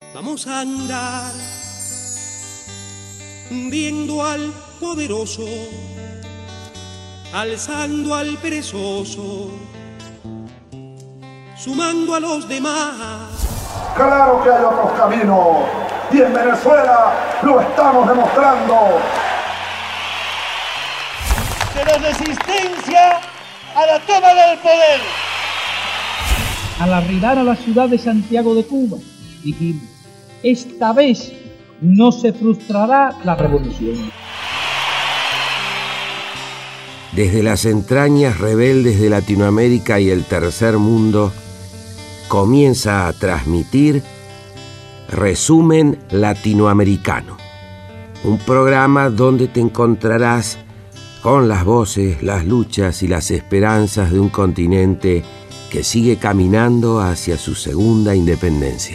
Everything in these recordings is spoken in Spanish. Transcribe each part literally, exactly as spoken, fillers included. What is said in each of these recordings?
Vamos a andar viendo al poderoso, alzando al perezoso, sumando a los demás. Claro que hay otros caminos, y en Venezuela lo estamos demostrando. De la resistencia a la toma del poder. Al arribar a la ciudad de Santiago de Cuba, dijimos, esta vez no se frustrará la revolución. Desde las entrañas rebeldes de Latinoamérica y el tercer mundo, comienza a transmitir Resumen Latinoamericano, un programa donde te encontrarás con las voces, las luchas y las esperanzas de un continente que sigue caminando hacia su segunda independencia.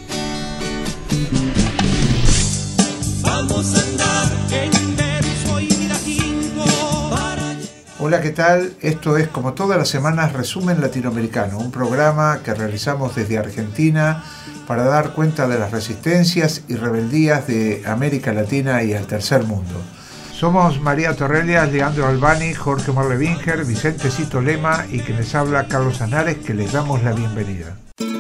Vamos a andar en verso y latín para... Hola, ¿qué tal? Esto es, como todas las semanas, Resumen Latinoamericano, un programa que realizamos desde Argentina para dar cuenta de las resistencias y rebeldías de América Latina y el tercer mundo. Somos María Torrelias, Leandro Albani, Jorge Marlevinger, Vicente Cito Lema y quien les habla, Carlos Anares, que les damos la bienvenida.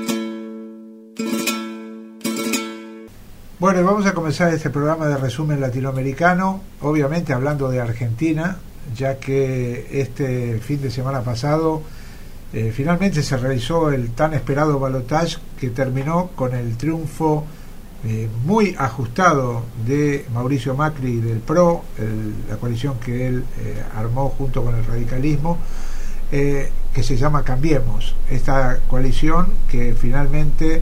Bueno, vamos a comenzar este programa de Resumen Latinoamericano, obviamente hablando de Argentina, ya que este fin de semana pasado eh, finalmente se realizó el tan esperado balotaje que terminó con el triunfo eh, muy ajustado de Mauricio Macri y del P R O, el, la coalición que él eh, armó junto con el radicalismo, eh, que se llama Cambiemos. Esta coalición que finalmente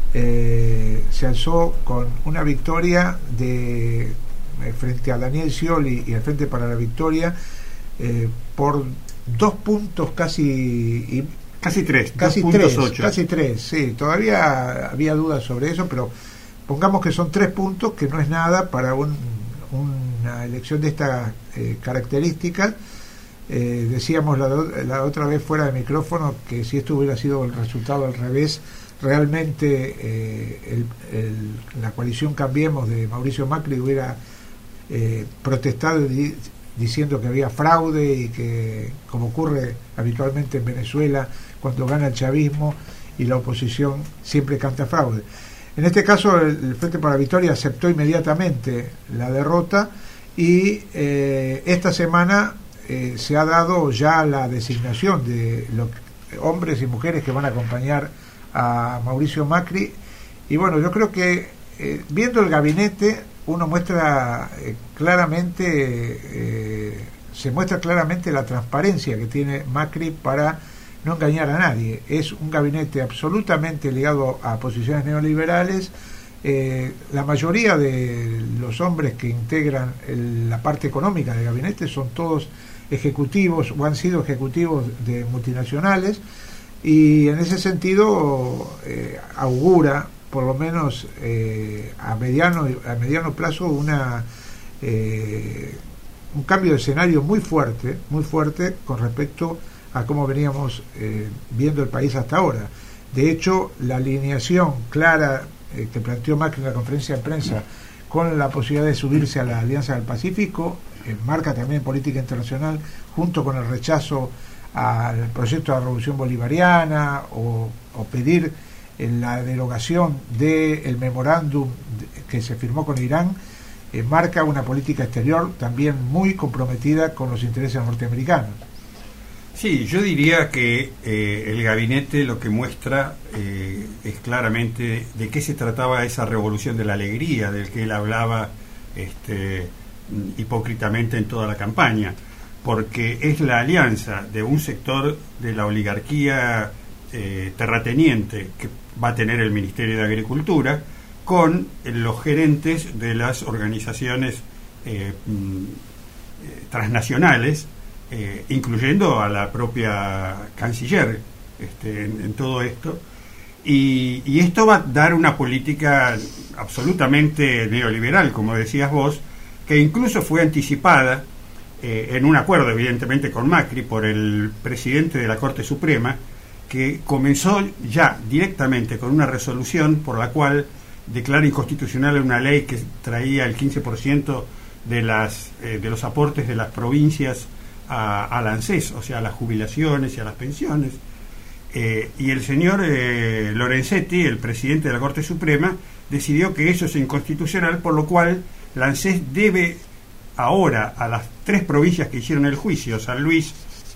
eh, se alzó con una victoria de eh, frente a Daniel Scioli y el Frente para la Victoria eh, por dos puntos casi y, casi tres, casi dos tres, ocho. casi tres, sí, todavía había dudas sobre eso, pero pongamos que son tres puntos, que no es nada para un, una elección de estas eh, características. Eh, decíamos la, la otra vez fuera de micrófono que si esto hubiera sido el resultado al revés, realmente eh, el, el, la coalición Cambiemos de Mauricio Macri hubiera eh, protestado di, diciendo que había fraude y que, como ocurre habitualmente en Venezuela, cuando gana el chavismo y la oposición siempre canta fraude. En este caso el, el Frente para la Victoria aceptó inmediatamente la derrota y eh, esta semana eh, se ha dado ya la designación de los hombres y mujeres que van a acompañar a Mauricio Macri. Y bueno, yo creo que eh, viendo el gabinete uno muestra eh, claramente eh, se muestra claramente la transparencia que tiene Macri para no engañar a nadie. Es un gabinete absolutamente ligado a posiciones neoliberales. Eh, la mayoría de los hombres que integran el, la parte económica del gabinete son todos ejecutivos o han sido ejecutivos de multinacionales, y en ese sentido eh, augura por lo menos eh, a mediano a mediano plazo una eh, un cambio de escenario muy fuerte muy fuerte con respecto a cómo veníamos eh, viendo el país hasta ahora. De hecho, la alineación clara eh, que planteó Macri en la conferencia de prensa con la posibilidad de subirse a la Alianza del Pacífico eh, marca también política internacional, junto con el rechazo al proyecto de la Revolución Bolivariana o, o pedir eh, la derogación del memorándum que se firmó con Irán. Eh, marca una política exterior también muy comprometida con los intereses norteamericanos. Sí, yo diría que eh, el gabinete lo que muestra eh, es claramente de qué se trataba esa revolución de la alegría del que él hablaba este, hipócritamente en toda la campaña, porque es la alianza de un sector de la oligarquía eh, terrateniente que va a tener el Ministerio de Agricultura con los gerentes de las organizaciones eh, eh, transnacionales, Eh, incluyendo a la propia canciller este, en, en todo esto, y, y esto va a dar una política absolutamente neoliberal, como decías vos, que incluso fue anticipada eh, en un acuerdo evidentemente con Macri por el presidente de la Corte Suprema, que comenzó ya directamente con una resolución por la cual declara inconstitucional una ley que traía el quince por ciento de las eh, de los aportes de las provincias a, al ANSES, o sea, a las jubilaciones y a las pensiones. Eh, y el señor eh, Lorenzetti, el presidente de la Corte Suprema, decidió que eso es inconstitucional, por lo cual la ANSES debe ahora a las tres provincias que hicieron el juicio, San Luis,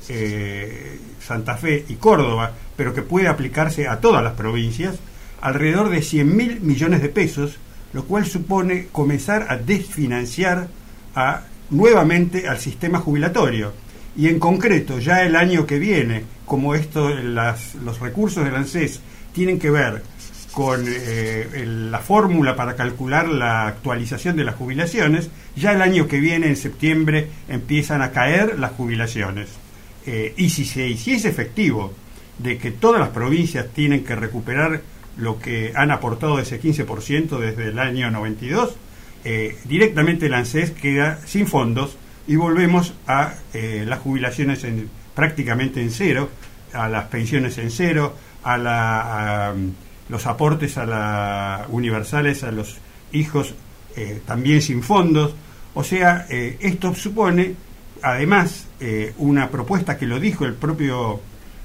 eh, Santa Fe y Córdoba, pero que puede aplicarse a todas las provincias, alrededor de cien mil millones de pesos, lo cual supone comenzar a desfinanciar a, nuevamente al sistema jubilatorio. Y en concreto, ya el año que viene, como esto, las, los recursos del ANSES tienen que ver con eh, el, la fórmula para calcular la actualización de las jubilaciones, ya el año que viene, en septiembre, empiezan a caer las jubilaciones. Eh, y si se hiciese efectivo de que todas las provincias tienen que recuperar lo que han aportado de ese quince por ciento desde el año noventa y dos, eh, directamente el ANSES queda sin fondos y volvemos a eh, las jubilaciones en, prácticamente en cero, a las pensiones en cero, a, la, a los aportes a la universales a los hijos eh, también sin fondos. O sea, eh, esto supone además eh, una propuesta que lo dijo el propio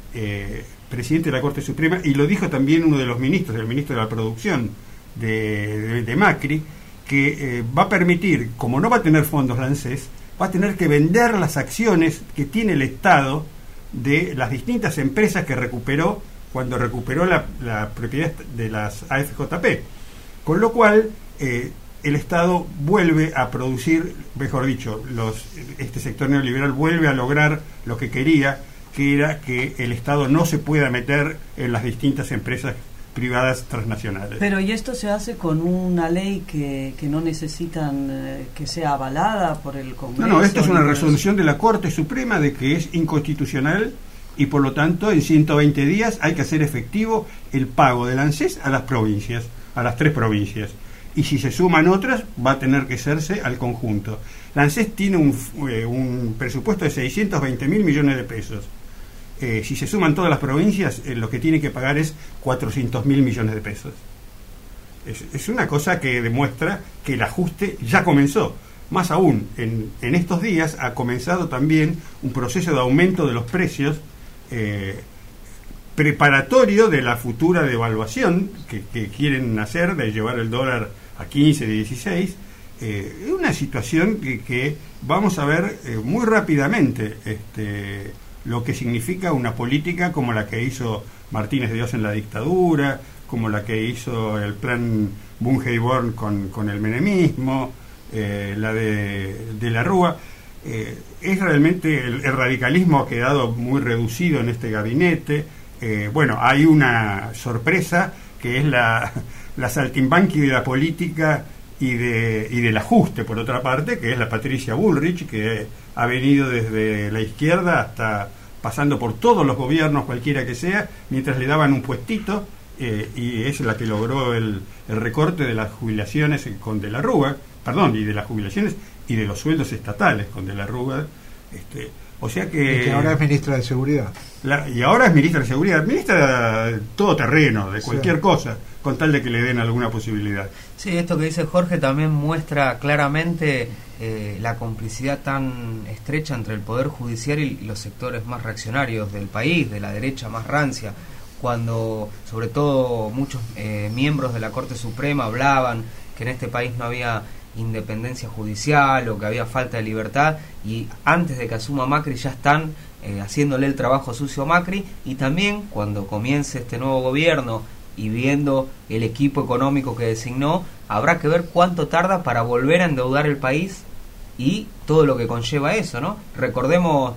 eh, presidente de la Corte Suprema, y lo dijo también uno de los ministros, el ministro de la Producción de, de, de Macri, que eh, va a permitir, como no va a tener fondos la ANSES, va a tener que vender las acciones que tiene el Estado de las distintas empresas que recuperó cuando recuperó la, la propiedad de las A F J P. Con lo cual, eh, el Estado vuelve a producir, mejor dicho, los, este sector neoliberal vuelve a lograr lo que quería, que era que el Estado no se pueda meter en las distintas empresas privadas transnacionales. Pero ¿y esto se hace con una ley que, que no necesitan eh, que sea avalada por el Congreso? No, no, esto es una resolución de la Corte Suprema de que es inconstitucional y por lo tanto en ciento veinte días hay que hacer efectivo el pago del ANSES a las provincias, a las tres provincias. Y si se suman otras, va a tener que hacerse al conjunto. La ANSES tiene un, eh, un presupuesto de seiscientos veinte mil millones de pesos. Eh, si se suman todas las provincias, eh, lo que tiene que pagar es cuatrocientos mil millones de pesos. Es, es una cosa que demuestra que el ajuste ya comenzó. Más aún, en, en estos días ha comenzado también un proceso de aumento de los precios eh, preparatorio de la futura devaluación que, que quieren hacer, de llevar el dólar a quince, dieciséis. Eh, es una situación que, que vamos a ver eh, muy rápidamente este, lo que significa una política como la que hizo Martínez de Oz en la dictadura, como la que hizo el plan Bunge-Born con, con el menemismo, eh, la de, de la Rúa. Eh, es realmente el, el radicalismo ha quedado muy reducido en este gabinete. Eh, bueno, hay una sorpresa que es la, la saltimbanqui de la política y, de, y del ajuste, por otra parte, que es la Patricia Bullrich, que ha venido desde la izquierda hasta pasando por todos los gobiernos, cualquiera que sea, mientras le daban un puestito, eh, y es la que logró el, el recorte de las jubilaciones con De la Rúa, perdón, y de las jubilaciones y de los sueldos estatales con De la Rúa. Este, o sea que... Y que ahora es ministra de Seguridad. La, y ahora es ministra de Seguridad, ministra de todo terreno, de cualquier sí. cosa, con tal de que le den alguna posibilidad. Sí, esto que dice Jorge también muestra claramente eh, la complicidad tan estrecha entre el Poder Judicial y los sectores más reaccionarios del país, de la derecha más rancia, cuando sobre todo muchos eh, miembros de la Corte Suprema hablaban que en este país no había independencia judicial o que había falta de libertad, y antes de que asuma Macri ya están eh, haciéndole el trabajo sucio a Macri. Y también cuando comience este nuevo gobierno y viendo el equipo económico que designó, habrá que ver cuánto tarda para volver a endeudar el país y todo lo que conlleva eso, ¿no? Recordemos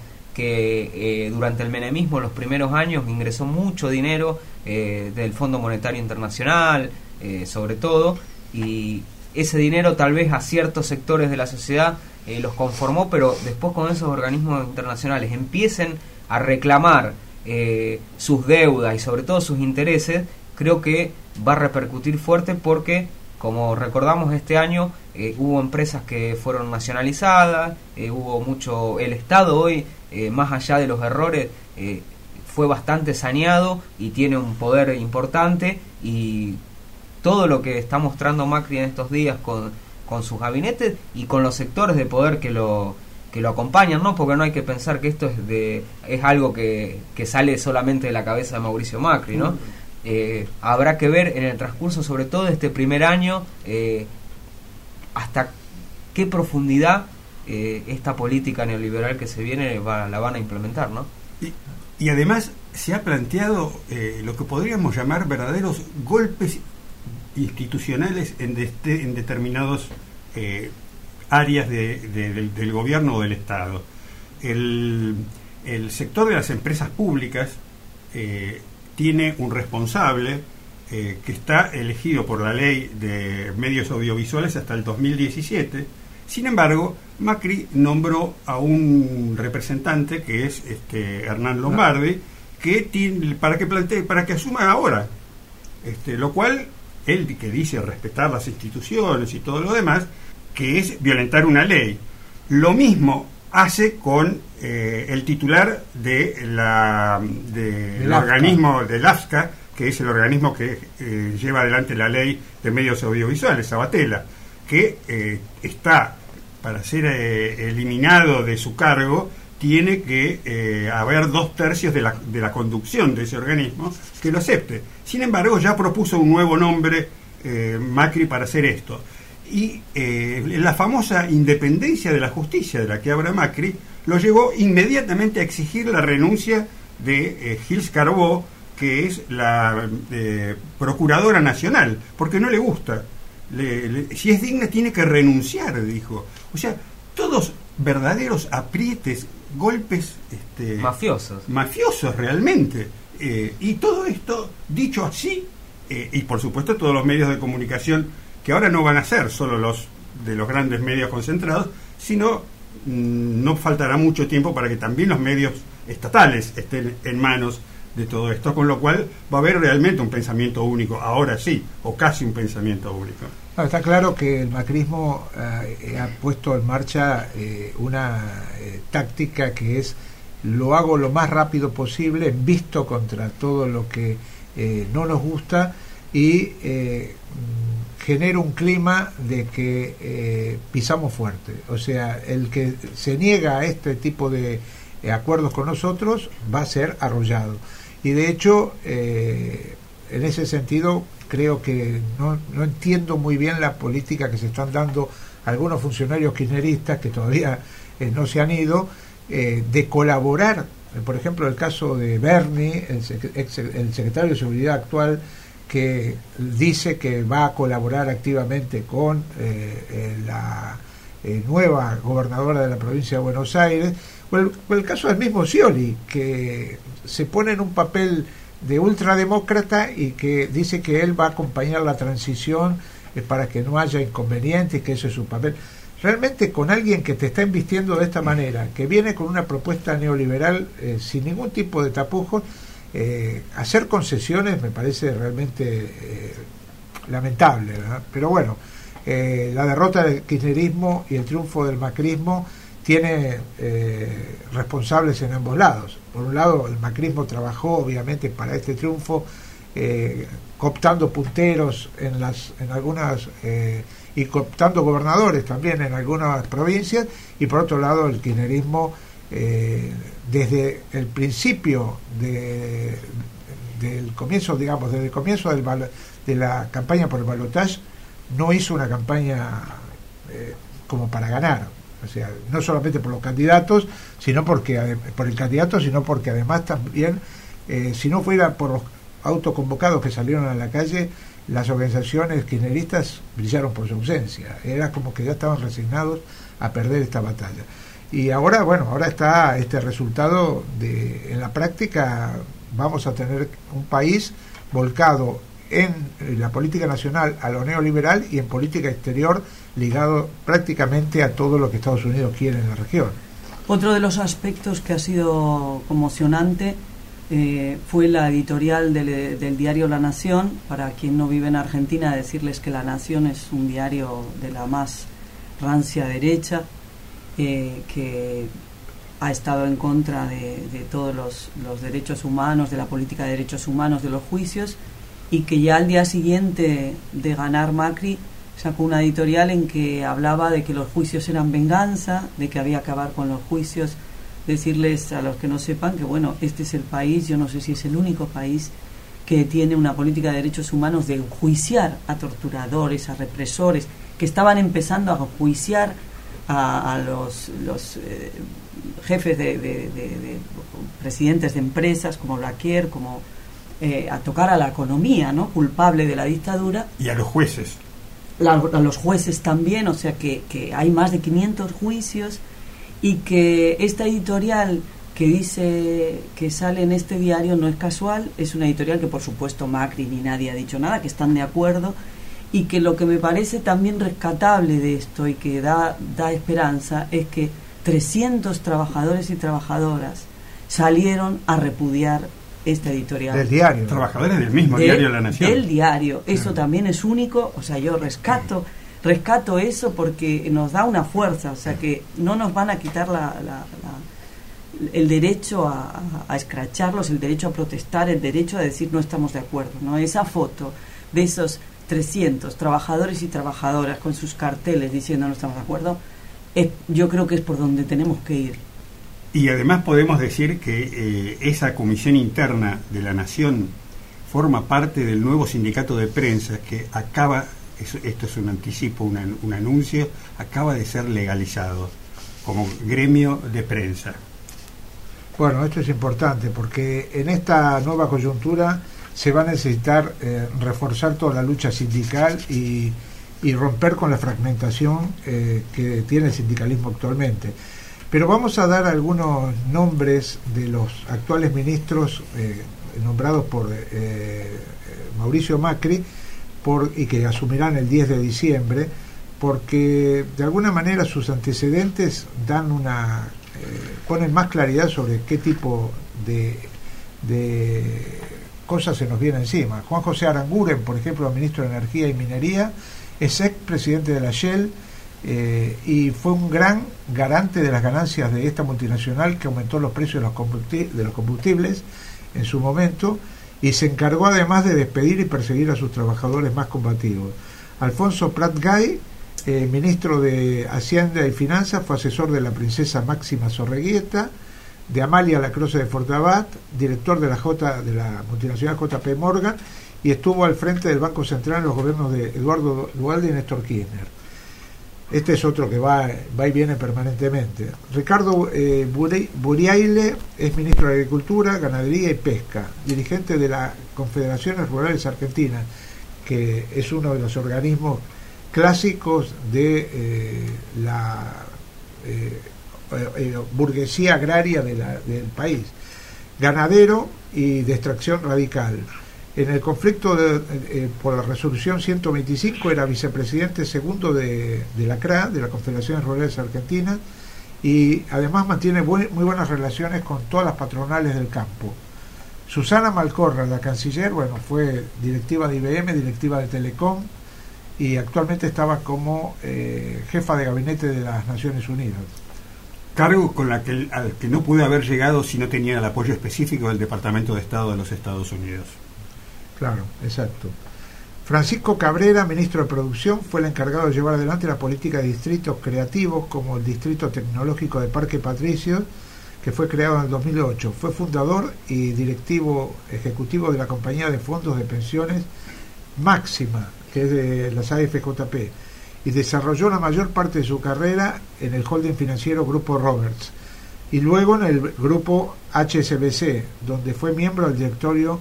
que eh, durante el menemismo, los primeros años, ingresó mucho dinero eh, del Fondo Monetario Internacional, eh, sobre todo, y ese dinero tal vez a ciertos sectores de la sociedad eh, los conformó, pero después cuando esos organismos internacionales empiecen a reclamar eh, sus deudas y sobre todo sus intereses, creo que va a repercutir fuerte, porque como recordamos este año eh, hubo empresas que fueron nacionalizadas, eh, hubo mucho, el Estado hoy eh, más allá de los errores eh, fue bastante saneado y tiene un poder importante, y todo lo que está mostrando Macri en estos días con, con sus gabinetes y con los sectores de poder que lo que lo acompañan, ¿no? Porque no hay que pensar que esto es de es algo que, que sale solamente de la cabeza de Mauricio Macri, ¿no? Mm. Eh, habrá que ver en el transcurso, sobre todo de este primer año, eh, hasta qué profundidad eh, esta política neoliberal que se viene va, la van a implementar, ¿no? Y, y además se ha planteado eh, lo que podríamos llamar verdaderos golpes institucionales en, de este, en determinados eh, áreas de, de, del, del gobierno o del Estado. El, el sector de las empresas públicas eh, tiene un responsable eh, que está elegido por la ley de medios audiovisuales hasta el dos mil diecisiete. Sin embargo, Macri nombró a un representante que es este Hernán Lombardi, que tiene, para que plantee, para que asuma ahora, este, lo cual él, que dice respetar las instituciones y todo lo demás, que es violentar una ley. Lo mismo hace con eh, el titular de la de del organismo del A F S C A, que es el organismo que eh, lleva adelante la ley de medios audiovisuales, Sabatella, que eh, está para ser eh, eliminado de su cargo, tiene que eh, haber dos tercios de la, de la conducción de ese organismo que lo acepte. Sin embargo, ya propuso un nuevo nombre eh, Macri para hacer esto. Y eh, la famosa independencia de la justicia de la que habla Macri lo llevó inmediatamente a exigir la renuncia de eh, Gils Carbó, que es la eh, Procuradora Nacional, porque no le gusta. Le, le, si es digna tiene que renunciar, dijo. O sea, todos verdaderos aprietes, golpes este, mafiosos. Mafiosos realmente. Eh, y todo esto, dicho así, eh, y por supuesto todos los medios de comunicación, que ahora no van a ser solo los de los grandes medios concentrados, sino mmm, no faltará mucho tiempo para que también los medios estatales estén en manos de todo esto, con lo cual va a haber realmente un pensamiento único, ahora sí, o casi un pensamiento único. No, está claro que el macrismo eh, ha puesto en marcha eh, una eh, táctica que es: lo hago lo más rápido posible, visto contra todo lo que eh, no nos gusta, y eh, genera un clima de que eh, pisamos fuerte. O sea, el que se niega a este tipo de eh, acuerdos con nosotros va a ser arrollado. Y de hecho, eh, en ese sentido, creo que no, no entiendo muy bien la política que se están dando algunos funcionarios kirchneristas que todavía eh, no se han ido, eh, de colaborar. Por ejemplo, el caso de Berni, el, ex, el secretario de Seguridad actual, que dice que va a colaborar activamente con eh, eh, la eh, nueva gobernadora de la provincia de Buenos Aires, o el, o el caso del mismo Scioli, que se pone en un papel de ultrademócrata y que dice que él va a acompañar la transición eh, para que no haya inconvenientes, que ese es su papel. Realmente, con alguien que te está invistiendo de esta manera, que viene con una propuesta neoliberal eh, sin ningún tipo de tapujos, eh, hacer concesiones me parece realmente eh, lamentable, ¿verdad? Pero bueno, eh, la derrota del kirchnerismo y el triunfo del macrismo tiene eh, responsables en ambos lados. Por un lado, el macrismo trabajó obviamente para este triunfo, eh, cooptando punteros en las en algunas eh, y cooptando gobernadores también en algunas provincias, y por otro lado el kirchnerismo eh, desde el principio de, del comienzo, digamos, desde el comienzo del, de la campaña por el balotaje, no hizo una campaña eh, como para ganar. O sea, no solamente por los candidatos, sino porque por el candidato, sino porque además también, eh, si no fuera por los autoconvocados que salieron a la calle, las organizaciones kirchneristas brillaron por su ausencia. Era como que ya estaban resignados a perder esta batalla. Y ahora, bueno, ahora está este resultado de, en la práctica, vamos a tener un país volcado en la política nacional a lo neoliberal y en política exterior ligado prácticamente a todo lo que Estados Unidos quiere en la región. Otro de los aspectos que ha sido conmocionante eh, fue la editorial del, del diario La Nación. Para quien no vive en Argentina, decirles que La Nación es un diario de la más rancia derecha, eh, que ha estado en contra de, de todos los, los derechos humanos, de la política de derechos humanos, de los juicios, y que ya al día siguiente de ganar Macri sacó una editorial en que hablaba de que los juicios eran venganza, de que había que acabar con los juicios, decirles a los que no sepan que bueno, este es el país, yo no sé si es el único país que tiene una política de derechos humanos de enjuiciar a torturadores, a represores, que estaban empezando a enjuiciar a, a los, los eh, jefes de, de, de, de presidentes de empresas como Blaquier, como eh, a tocar a la economía, ¿no?, culpable de la dictadura. Y a los jueces. La, a los jueces también, o sea que, que hay más de quinientos juicios, y que esta editorial que dice que sale en este diario no es casual, es una editorial que por supuesto Macri ni nadie ha dicho nada, que están de acuerdo, y que lo que me parece también rescatable de esto y que da, da esperanza es que trescientos trabajadores y trabajadoras salieron a repudiar esta editorial. Del diario. Trabajadores del mismo de, diario La Nación. Del diario. Eso ah. también es único, o sea, yo rescato, rescato eso porque nos da una fuerza, o sea, que no nos van a quitar la, la, la, el derecho a, a, a escracharlos, el derecho a protestar, el derecho a decir no estamos de acuerdo, ¿no? Esa foto de esos trescientos trabajadores y trabajadoras con sus carteles diciendo no estamos de acuerdo, es, yo creo que es por donde tenemos que ir. Y además podemos decir que eh, esa comisión interna de La Nación forma parte del nuevo sindicato de prensa que acaba, es, esto es un anticipo, una, un anuncio, acaba de ser legalizado como gremio de prensa. Bueno, esto es importante porque en esta nueva coyuntura se va a necesitar eh, reforzar toda la lucha sindical y, y romper con la fragmentación eh, que tiene el sindicalismo actualmente. Pero vamos a dar algunos nombres de los actuales ministros eh, nombrados por eh, Mauricio Macri por, y que asumirán el diez de diciembre, porque de alguna manera sus antecedentes dan una eh, ponen más claridad sobre qué tipo de, de cosas se nos viene encima. Juan José Aranguren, por ejemplo, ministro de Energía y Minería, es ex presidente de la Shell, Eh, y fue un gran garante de las ganancias de esta multinacional que aumentó los precios de los combustibles, de los combustibles en su momento, y se encargó además de despedir y perseguir a sus trabajadores más combativos. Alfonso Prat Gay, eh, ministro de Hacienda y Finanzas, fue asesor de la princesa Máxima Zorreguieta, de Amalia Lacroze de Fortabat, director de la J de la multinacional J P Morgan, y estuvo al frente del Banco Central en los gobiernos de Eduardo Duhalde y Néstor Kirchner. Este es otro que va, va y viene permanentemente. Ricardo eh, Buriaile es ministro de Agricultura, Ganadería y Pesca, dirigente de la Confederaciones Rurales Argentinas, que es uno de los organismos clásicos de eh, la eh, eh, burguesía agraria de la, del país. Ganadero y de extracción radical. En el conflicto de, eh, por la resolución ciento veinticinco era vicepresidente segundo de, de la C R A, de la Confederación Rurales Argentina, y además mantiene buen, muy buenas relaciones con todas las patronales del campo. Susana Malcorra, la canciller, bueno, fue directiva de I B M, directiva de Telecom, y actualmente estaba como eh, jefa de gabinete de las Naciones Unidas. Cargo con la que, al que no pude haber llegado si no tenía el apoyo específico del Departamento de Estado de los Estados Unidos. Claro, exacto. Francisco Cabrera, ministro de Producción, fue el encargado de llevar adelante la política de distritos creativos como el Distrito Tecnológico de Parque Patricios, que fue creado en el dos mil ocho. Fue fundador y directivo ejecutivo de la compañía de fondos de pensiones Máxima, que es de las A F J P, y desarrolló la mayor parte de su carrera en el holding financiero Grupo Roberts, y luego en el Grupo H S B C, donde fue miembro del directorio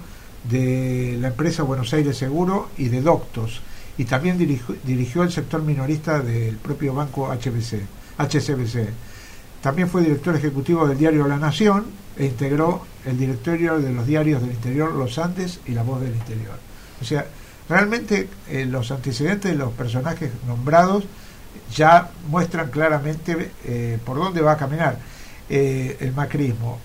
de la empresa Buenos Aires Seguro y de Doctos, y también dirigió, dirigió el sector minorista del propio banco H S B C. También fue director ejecutivo del diario La Nación e integró el directorio de los diarios del interior Los Andes y La Voz del Interior. O sea, realmente eh, los antecedentes de los personajes nombrados ya muestran claramente eh, por dónde va a caminar eh, el macrismo.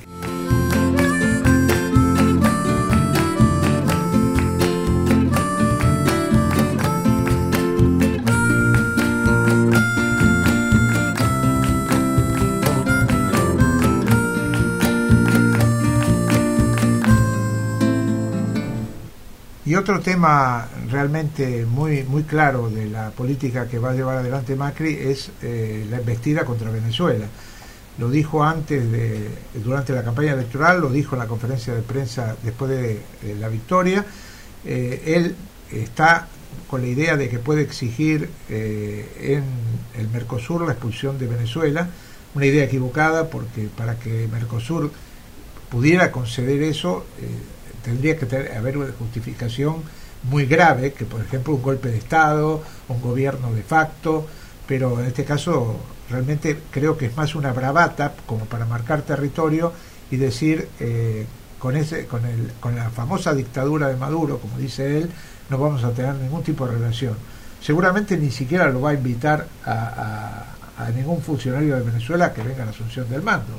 Y otro tema realmente muy, muy claro de la política que va a llevar adelante Macri es eh, la embestida contra Venezuela. Lo dijo antes, de, durante la campaña electoral, lo dijo en la conferencia de prensa después de, de la victoria. Eh, él está con la idea de que puede exigir eh, en el Mercosur la expulsión de Venezuela, una idea equivocada porque para que Mercosur pudiera conceder eso eh, tendría que tener, haber una justificación muy grave, que por ejemplo un golpe de Estado, un gobierno de facto, pero en este caso realmente creo que es más una bravata como para marcar territorio y decir eh, con ese con el con la famosa dictadura de Maduro, como dice él, no vamos a tener ningún tipo de relación. Seguramente ni siquiera lo va a invitar a, a, a ningún funcionario de Venezuela que venga a la asunción del mando.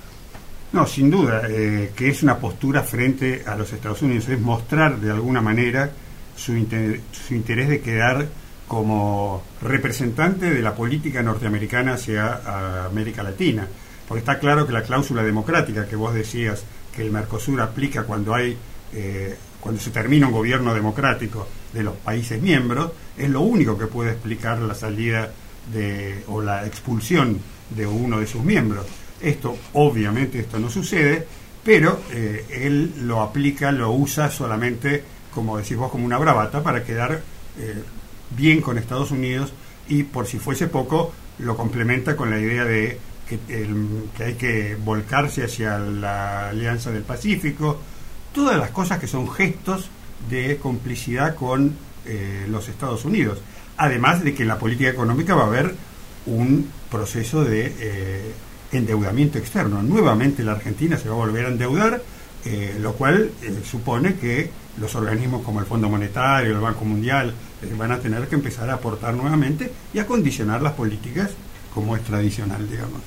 No, sin duda, eh, que es una postura frente a los Estados Unidos, es mostrar de alguna manera su, inter, su interés de quedar como representante de la política norteamericana hacia América Latina, porque está claro que la cláusula democrática que vos decías que el Mercosur aplica cuando hay eh, cuando se termina un gobierno democrático de los países miembros, es lo único que puede explicar la salida de o la expulsión de uno de sus miembros. Esto, obviamente, esto no sucede, pero eh, él lo aplica, lo usa solamente, como decís vos, como una bravata para quedar eh, bien con Estados Unidos, y por si fuese poco lo complementa con la idea de que, el, que hay que volcarse hacia la Alianza del Pacífico, todas las cosas que son gestos de complicidad con eh, los Estados Unidos, además de que en la política económica va a haber un proceso de eh, endeudamiento externo. Nuevamente la Argentina se va a volver a endeudar, eh, lo cual eh, supone que los organismos como el Fondo Monetario, el Banco Mundial, eh, van a tener que empezar a aportar nuevamente y a condicionar las políticas como es tradicional, digamos.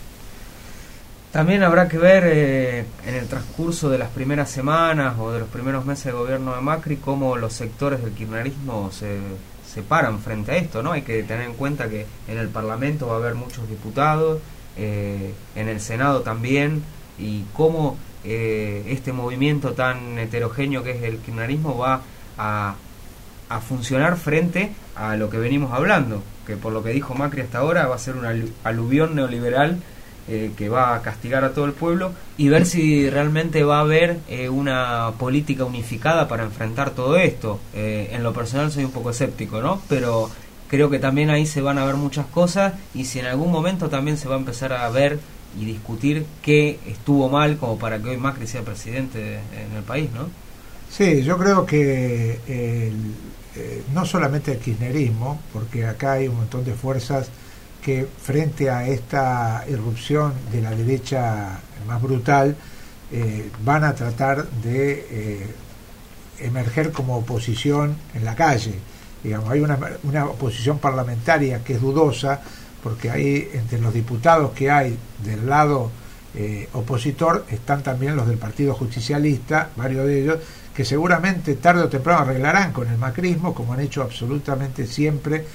También habrá que ver eh, en el transcurso de las primeras semanas o de los primeros meses de gobierno de Macri cómo los sectores del kirchnerismo se, se paran frente a esto, ¿no? Hay que tener en cuenta que en el Parlamento va a haber muchos diputados, eh, en el Senado también, y cómo eh, este movimiento tan heterogéneo que es el kirchnerismo va a, a funcionar frente a lo que venimos hablando, que por lo que dijo Macri hasta ahora va a ser una aluvión neoliberal Eh, que va a castigar a todo el pueblo, y ver si realmente va a haber eh, una política unificada para enfrentar todo esto. Eh, en lo personal soy un poco escéptico, ¿no? Pero creo que también ahí se van a ver muchas cosas, y si en algún momento también se va a empezar a ver y discutir qué estuvo mal como para que hoy Macri sea presidente de, en el país, ¿no? Sí, yo creo que el, eh, no solamente el kirchnerismo, porque acá hay un montón de fuerzas que frente a esta irrupción de la derecha más brutal eh, van a tratar de eh, emerger como oposición en la calle. Digamos, hay una, una oposición parlamentaria que es dudosa, porque hay entre los diputados que hay del lado eh, opositor están también los del Partido Justicialista, varios de ellos, que seguramente tarde o temprano arreglarán con el macrismo, como han hecho absolutamente siempre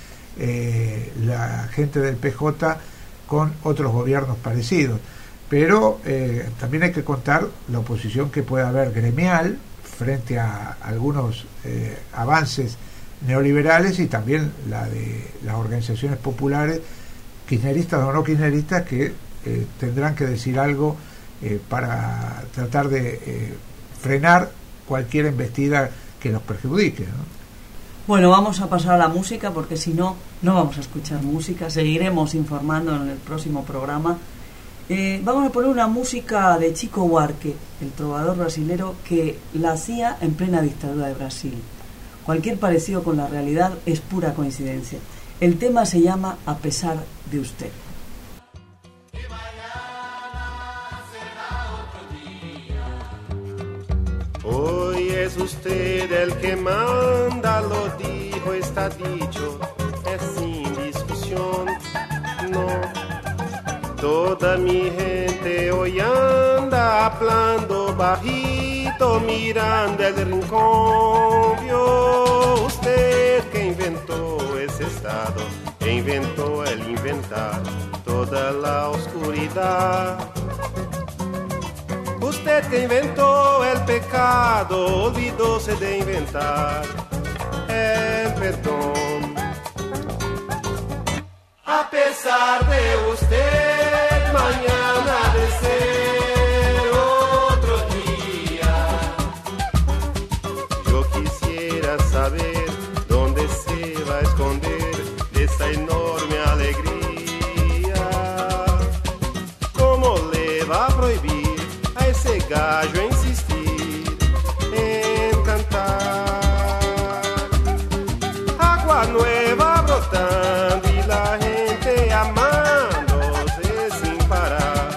Eh, la gente del P J con otros gobiernos parecidos, pero eh, también hay que contar la oposición que puede haber gremial frente a algunos eh, avances neoliberales, y también la de las organizaciones populares, kirchneristas o no kirchneristas, que eh, tendrán que decir algo eh, para tratar de eh, frenar cualquier embestida que los perjudique, ¿no? Bueno, vamos a pasar a la música, porque si no, no vamos a escuchar música. Seguiremos informando en el próximo programa. Eh, vamos a poner una música de Chico Buarque, el trovador brasilero, que la hacía en plena dictadura de Brasil. Cualquier parecido con la realidad es pura coincidencia. El tema se llama A pesar de usted. Hoy es usted el que manda, lo dijo, está dicho, es sin discusión, no. Toda mi gente hoy anda hablando bajito, mirando el rincón. Vio usted que inventó ese estado, que inventó el inventar toda la oscuridad. Usted que inventó el pecado, olvidóse de inventar el perdón. A pesar de usted, mañana de ser otro día. Yo quisiera saber dónde se va a esconder esa enorme alegría. ¿Cómo le va a prohibir a ese gallo insistir en cantar? Agua nueva brotando y la gente amándose sin parar.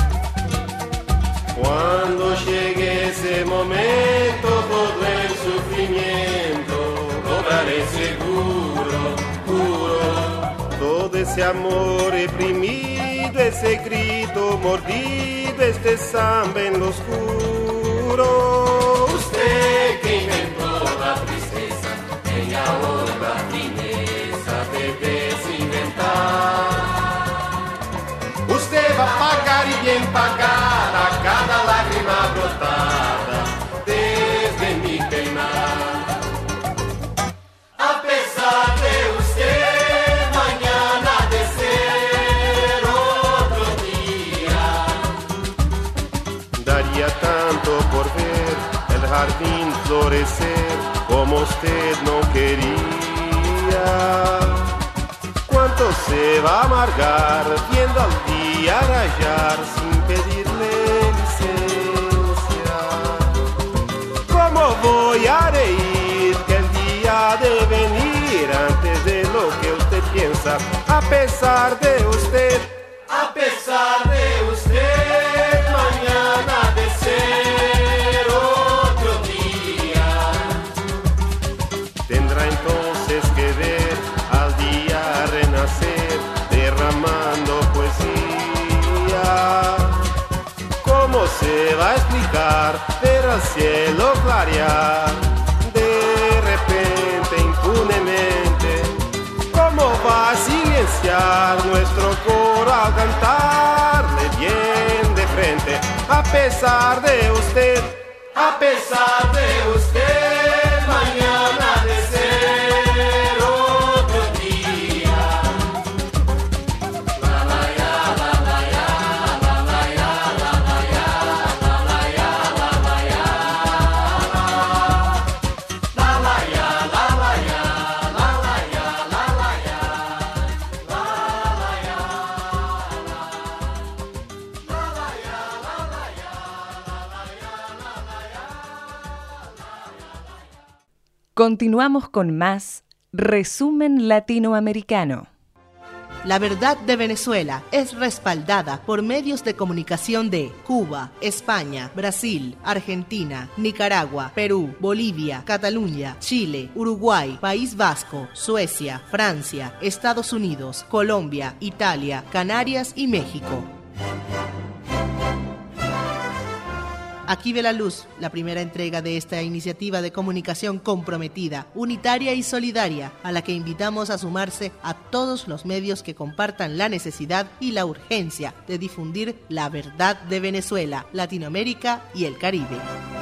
Cuando llegue ese momento, todo el sufrimiento cobraré seguro, juro. Todo ese amor reprimido, ese grito mordido, este samba en lo oscuro. Usted que inventó la tristeza, tenga otra fineza de desinventar. Usted va a pagar y bien pagada cada lágrima brotada desde mi penar. A pesar de usted, mañana de ser otro día. Daría tanto por ver el jardín florecer como usted no quería. ¿Cuánto se va a amargar viendo al día rayar sin pedirle licencia? ¿Cómo voy a reír que el día de venir antes de lo que usted piensa? A pesar de usted, a pesar de usted, mañana de ser otro día. Tendrá entonces que ver al día renacer derramando poesía. ¿Cómo se va a explicar ver al cielo clarear de repente, impunemente? ¿Cómo va a silenciar nuestro coro al cantarle bien de frente? A pesar de usted, a pesar de usted, mañana de ser otro día. La la ya, la la ya, la la ya, la la ya, la la ya, la la ya, la la ya, la la ya, la la ya, la la ya, la la ya, la la ya, la la ya. Continuamos con más Resumen Latinoamericano. La verdad de Venezuela es respaldada por medios de comunicación de Cuba, España, Brasil, Argentina, Nicaragua, Perú, Bolivia, Cataluña, Chile, Uruguay, País Vasco, Suecia, Francia, Estados Unidos, Colombia, Italia, Canarias y México. Aquí ve la luz la primera entrega de esta iniciativa de comunicación comprometida, unitaria y solidaria, a la que invitamos a sumarse a todos los medios que compartan la necesidad y la urgencia de difundir la verdad de Venezuela, Latinoamérica y el Caribe.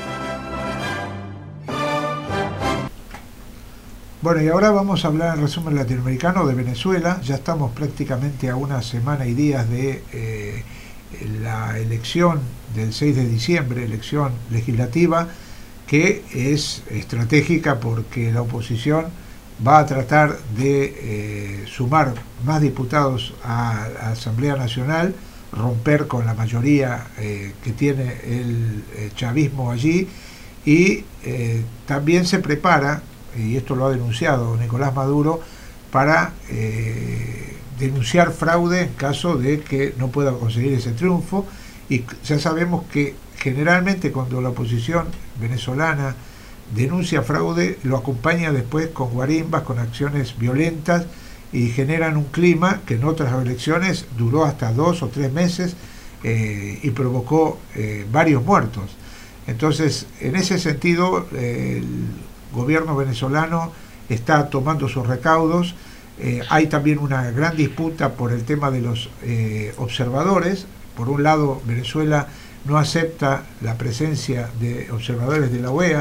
Bueno, y ahora vamos a hablar en resumen latinoamericano de Venezuela. Ya estamos prácticamente a una semana y días de eh, la elección del seis de diciembre, elección legislativa, que es estratégica porque la oposición va a tratar de eh, sumar más diputados a la Asamblea Nacional, romper con la mayoría eh, que tiene el, el chavismo allí, y eh, también se prepara, y esto lo ha denunciado Nicolás Maduro, para eh, denunciar fraude en caso de que no pueda conseguir ese triunfo. Y ya sabemos que generalmente cuando la oposición venezolana denuncia fraude, lo acompaña después con guarimbas, con acciones violentas, y generan un clima que en otras elecciones duró hasta dos o tres meses eh, y provocó eh, varios muertos. Entonces, en ese sentido, eh, el gobierno venezolano está tomando sus recaudos. Eh, hay también una gran disputa por el tema de los eh, observadores. Por un lado, Venezuela no acepta la presencia de observadores de la O E A,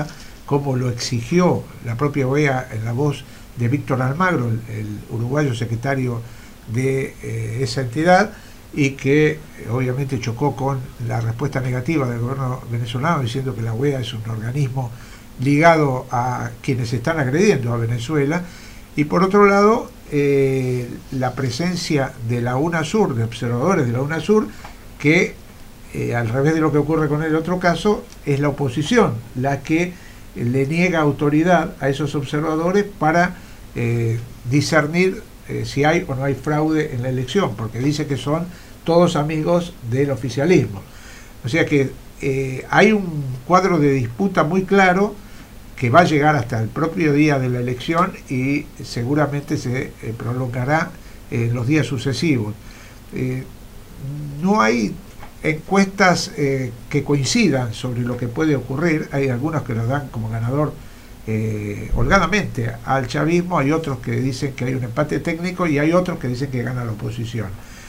como lo exigió la propia O E A en la voz de Víctor Almagro, el, el uruguayo secretario de eh, esa entidad, y que eh, obviamente chocó con la respuesta negativa del gobierno venezolano, diciendo que la O E A es un organismo ligado a quienes están agrediendo a Venezuela. Y por otro lado, eh, la presencia de la UNASUR, de observadores de la UNASUR, que eh, al revés de lo que ocurre con el otro caso, es la oposición la que le niega autoridad a esos observadores para eh, discernir eh, si hay o no hay fraude en la elección, porque dice que son todos amigos del oficialismo. O sea que eh, hay un cuadro de disputa muy claro que va a llegar hasta el propio día de la elección y seguramente se eh, prolongará en eh, los días sucesivos. Eh, no hay encuestas eh, que coincidan sobre lo que puede ocurrir. Hay algunos que lo dan como ganador eh, holgadamente al chavismo, hay otros que dicen que hay un empate técnico y hay otros que dicen que gana la oposición.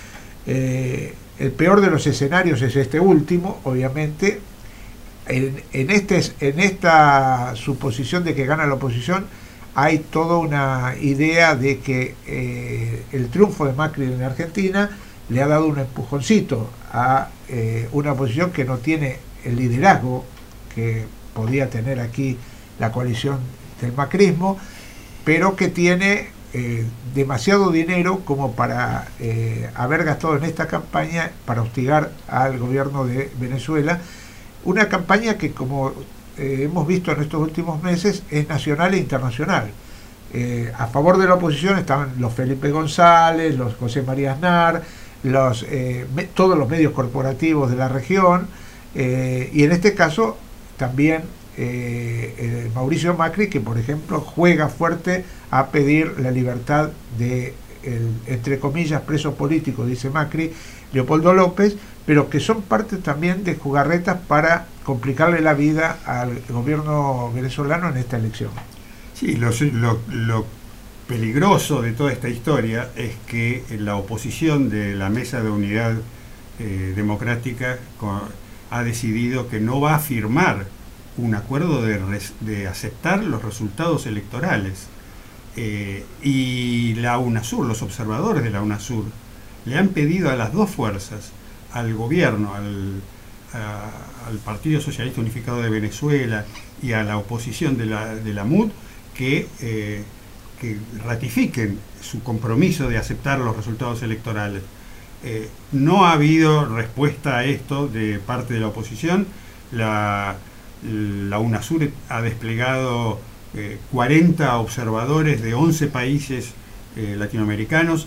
Eh, el peor de los escenarios es este último, obviamente. En, en, este, en esta suposición de que gana la oposición hay toda una idea de que eh, el triunfo de Macri en Argentina le ha dado un empujoncito a eh, una oposición que no tiene el liderazgo que podía tener aquí la coalición del macrismo, pero que tiene eh, demasiado dinero como para eh, haber gastado en esta campaña para hostigar al gobierno de Venezuela. Una campaña que, como eh, hemos visto en estos últimos meses, es nacional e internacional. Eh, a favor de la oposición están los Felipe González, los José María Aznar, los, eh, me, todos los medios corporativos de la región, eh, y en este caso también eh, Mauricio Macri, que por ejemplo juega fuerte a pedir la libertad de, el, entre comillas, preso político, dice Macri, Leopoldo López, pero que son parte también de jugarretas para complicarle la vida al gobierno venezolano en esta elección. Sí, lo, lo, lo peligroso de toda esta historia es que la oposición de la Mesa de Unidad eh, Democrática con, ha decidido que no va a firmar un acuerdo de, res, de aceptar los resultados electorales. Eh, y la UNASUR, los observadores de la UNASUR, le han pedido a las dos fuerzas, al gobierno, al, a, al Partido Socialista Unificado de Venezuela y a la oposición de la, de la M U D, que, eh, que ratifiquen su compromiso de aceptar los resultados electorales. Eh, no ha habido respuesta a esto de parte de la oposición. La, la UNASUR ha desplegado eh, cuarenta observadores de once países eh, latinoamericanos,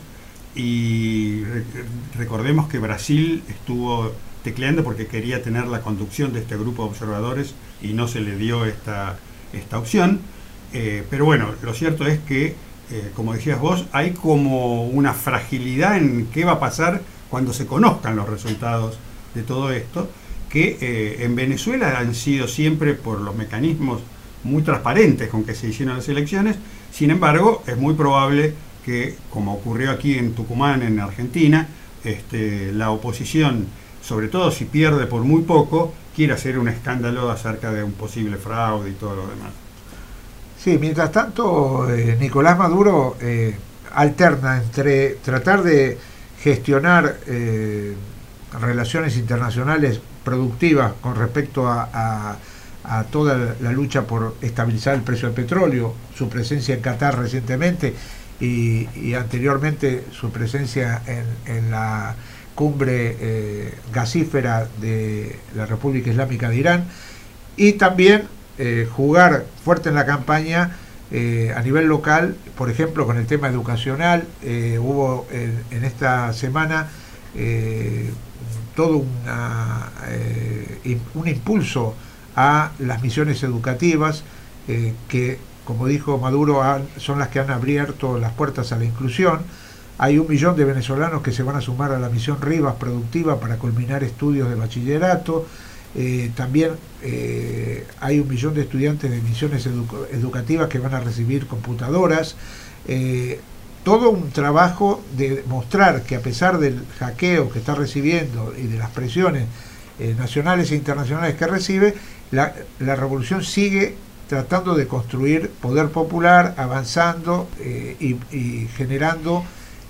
y re recordemos que Brasil estuvo tecleando porque quería tener la conducción de este grupo de observadores y no se le dio esta, esta opción. Eh, pero bueno, lo cierto es que, eh, como decías vos, hay como una fragilidad en qué va a pasar cuando se conozcan los resultados de todo esto, que eh, en Venezuela han sido siempre por los mecanismos muy transparentes con que se hicieron las elecciones. Sin embargo, es muy probable que, como ocurrió aquí en Tucumán, en Argentina, este, la oposición, sobre todo si pierde por muy poco, quiere hacer un escándalo acerca de un posible fraude y todo lo demás. Sí, mientras tanto, eh, Nicolás Maduro eh, alterna entre tratar de gestionar eh, relaciones internacionales productivas con respecto a, a, a toda la lucha por estabilizar el precio del petróleo, su presencia en Qatar recientemente, Y, y anteriormente su presencia en, en la cumbre eh, gasífera de la República Islámica de Irán, y también eh, jugar fuerte en la campaña eh, a nivel local, por ejemplo con el tema educacional. Eh, hubo en, en esta semana eh, todo una, eh, un impulso a las misiones educativas eh, que, como dijo Maduro, han, son las que han abierto las puertas a la inclusión. Hay un millón de venezolanos que se van a sumar a la misión Rivas Productiva para culminar estudios de bachillerato. Eh, también eh, hay un millón de estudiantes de misiones edu educativas que van a recibir computadoras. Eh, todo un trabajo de mostrar que, a pesar del hackeo que está recibiendo y de las presiones eh, nacionales e internacionales que recibe, la, la revolución sigue tratando de construir poder popular, avanzando eh, y, y generando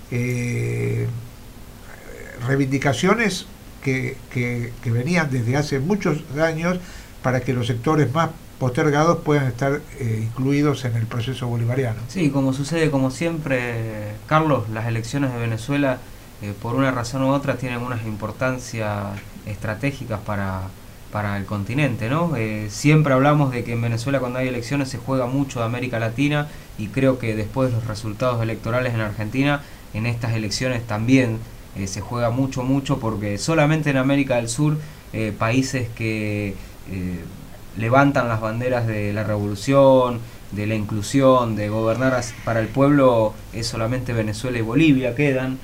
eh, reivindicaciones que, que, que venían desde hace muchos años para que los sectores más postergados puedan estar eh, incluidos en el proceso bolivariano. Sí, como sucede como siempre, Carlos, las elecciones de Venezuela, eh, por una razón u otra, tienen unas importancias estratégicas para, para el continente, ¿no? Eh, siempre hablamos de que en Venezuela cuando hay elecciones se juega mucho de América Latina, y creo que después de los resultados electorales en Argentina, en estas elecciones también eh, se juega mucho, mucho, porque solamente en América del Sur, eh, países que eh, levantan las banderas de la revolución, de la inclusión, de gobernar para el pueblo, es solamente Venezuela y Bolivia quedan,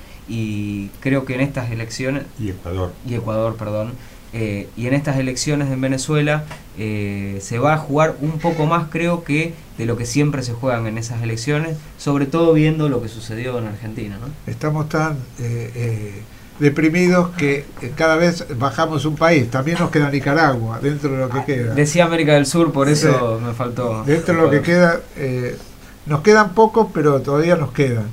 y creo que en estas elecciones... Y Ecuador. Y Ecuador, perdón. Eh, y en estas elecciones en Venezuela eh, se va a jugar un poco más, creo, que de lo que siempre se juegan en esas elecciones, sobre todo viendo lo que sucedió en Argentina, ¿no? Estamos tan... Eh, eh, deprimidos que cada vez bajamos un país. También nos queda Nicaragua dentro de lo que queda. Decía América del Sur, por eso sí, me faltó. Dentro de lo que queda, eh, nos quedan pocos, pero todavía nos quedan.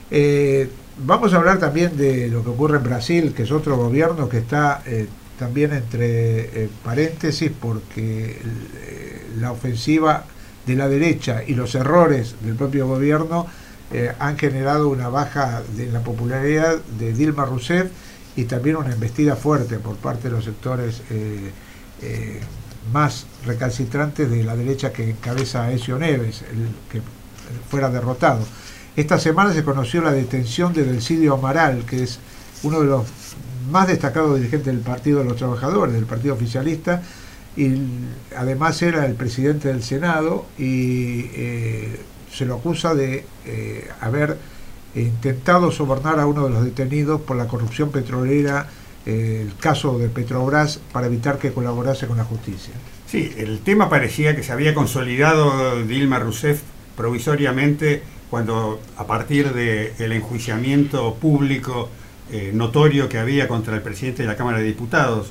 Eh, vamos a hablar también de lo que ocurre en Brasil, que es otro gobierno que está eh, también entre eh, paréntesis, porque eh, la ofensiva de la derecha y los errores del propio gobierno Eh, han generado una baja de la popularidad de Dilma Rousseff y también una embestida fuerte por parte de los sectores eh, eh, más recalcitrantes de la derecha que encabeza Aécio Neves, el que fuera derrotado. Esta semana se conoció la detención de Delcidio Amaral, que es uno de los más destacados dirigentes del Partido de los Trabajadores, del partido oficialista, y además era el presidente del Senado, y eh, se lo acusa de eh, haber intentado sobornar a uno de los detenidos por la corrupción petrolera, eh, el caso de Petrobras, para evitar que colaborase con la justicia. Sí, el tema parecía que se había consolidado Dilma Rousseff provisoriamente cuando, a partir del enjuiciamiento público eh, notorio que había contra el presidente de la Cámara de Diputados,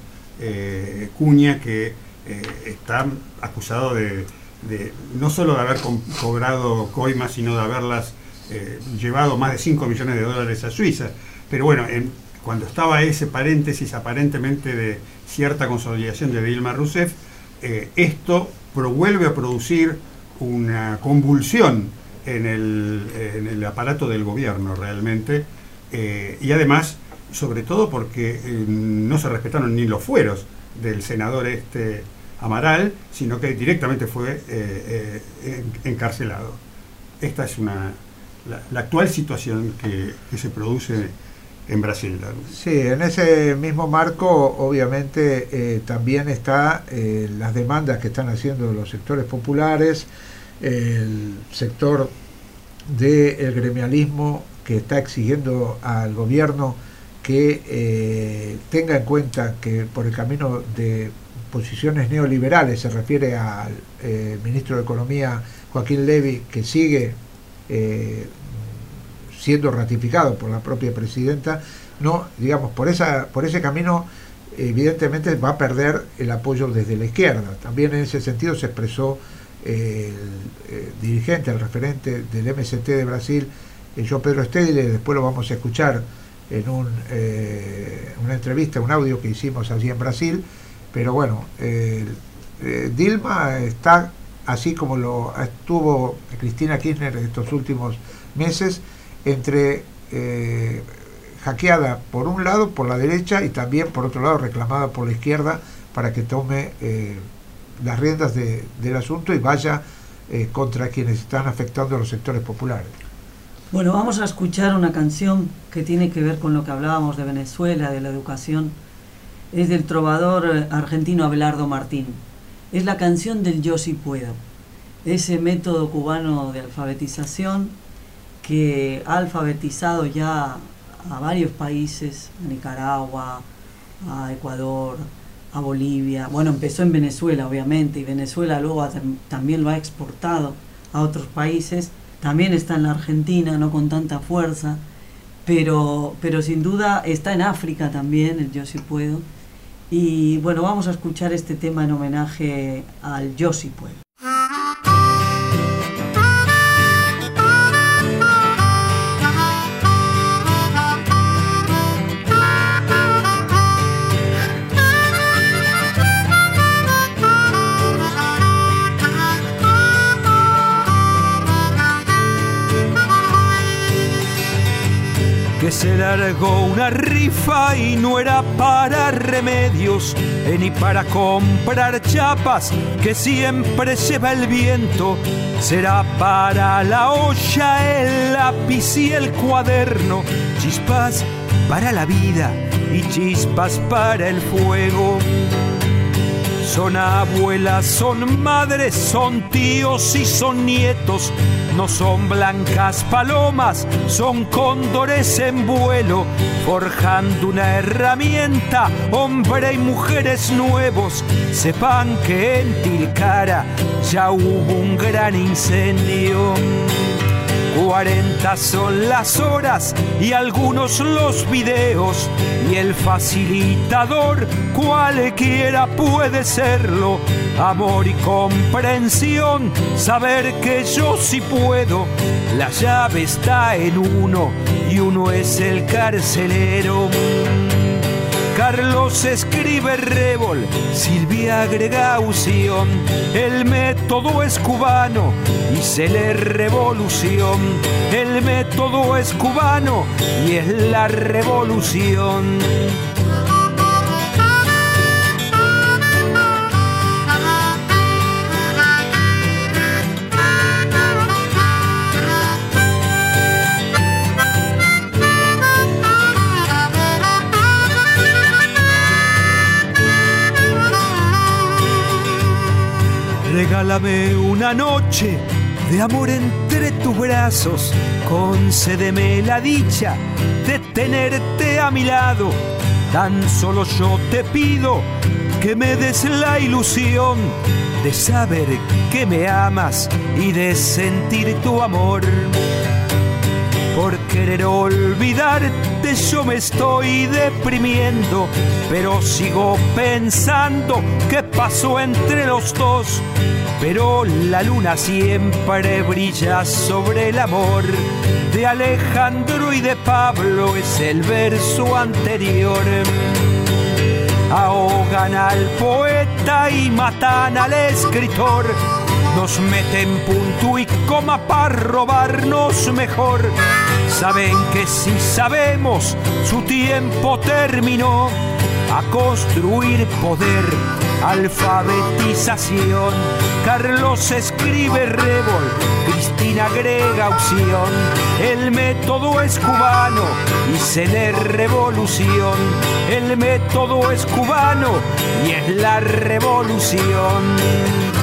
eh, Cunha, que eh, está acusado de de no solo de haber co cobrado coimas, sino de haberlas eh, llevado más de cinco millones de dólares a Suiza. Pero bueno, en, cuando estaba ese paréntesis aparentemente de cierta consolidación de Dilma Rousseff, eh, esto pro vuelve a producir una convulsión en el, en el aparato del gobierno realmente, eh, y además, sobre todo porque eh, no se respetaron ni los fueros del senador este Amaral, sino que directamente fue eh, eh, encarcelado. Esta es una la, la actual situación que, que se produce en Brasil. Sí, en ese mismo marco, obviamente, eh, también está eh, las demandas que están haciendo los sectores populares, el sector del gremialismo que está exigiendo al gobierno que eh, tenga en cuenta que por el camino de posiciones neoliberales, se refiere al eh, ministro de Economía Joaquín Levy, que sigue eh, siendo ratificado por la propia presidenta, no, digamos, por esa, por ese camino evidentemente va a perder el apoyo desde la izquierda. También en ese sentido se expresó eh, el, el dirigente, el referente del M S T de Brasil, eh, João Pedro Stedile. Después lo vamos a escuchar en un, eh, una entrevista, un audio que hicimos allí en Brasil. Pero bueno, eh, eh, Dilma está, así como lo estuvo Cristina Kirchner estos últimos meses, entre eh, hackeada por un lado por la derecha y también por otro lado reclamada por la izquierda para que tome eh, las riendas de, del asunto y vaya eh, contra quienes están afectando a los sectores populares. Bueno, vamos a escuchar una canción que tiene que ver con lo que hablábamos de Venezuela, de la educación. Es del trovador argentino Abelardo Martín. Es la canción del Yo sí puedo. Ese método cubano de alfabetización que ha alfabetizado ya a varios países, a Nicaragua, a Ecuador, a Bolivia. Bueno, empezó en Venezuela, obviamente, y Venezuela luego ha, también lo ha exportado a otros países. También está en la Argentina, no con tanta fuerza, pero, pero sin duda está en África también, el Yo sí puedo. Y bueno, vamos a escuchar este tema en homenaje al Yo sí puedo. que se largó una rifa y no era para remedios, eh, ni para comprar chapas que siempre lleva el viento. Será para la olla, el lápiz y el cuaderno, chispas para la vida y chispas para el fuego. Son abuelas, son madres, son tíos y son nietos. No son blancas palomas, son cóndores en vuelo, forjando una herramienta, hombre y mujeres nuevos. Sepan que en Tilcara ya hubo un gran incendio. Cuarenta son las horas y algunos los videos, y el facilitador cualquiera puede serlo. Amor y comprensión, saber que yo sí puedo. La llave está en uno y uno es el carcelero. Carlos escribe Revol, Silvia agrega Aución. El método es cubano y se lee revolución. El método es cubano y es la revolución. Regálame una noche de amor entre tus brazos, concédeme la dicha de tenerte a mi lado. Tan solo yo te pido que me des la ilusión de saber que me amas y de sentir tu amor. Por querer olvidarte yo me estoy deprimiendo, pero sigo pensando qué pasó entre los dos. Pero la luna siempre brilla sobre el amor. De Alejandro y de Pablo es el verso anterior. Ahogan al poeta y matan al escritor. Nos meten punto y coma para robarnos mejor. Saben que si sabemos, su tiempo terminó. A construir poder, alfabetización. Carlos escribe Revol, Cristina agrega Aución. El método es cubano y se lee revolución. El método es cubano y es la revolución.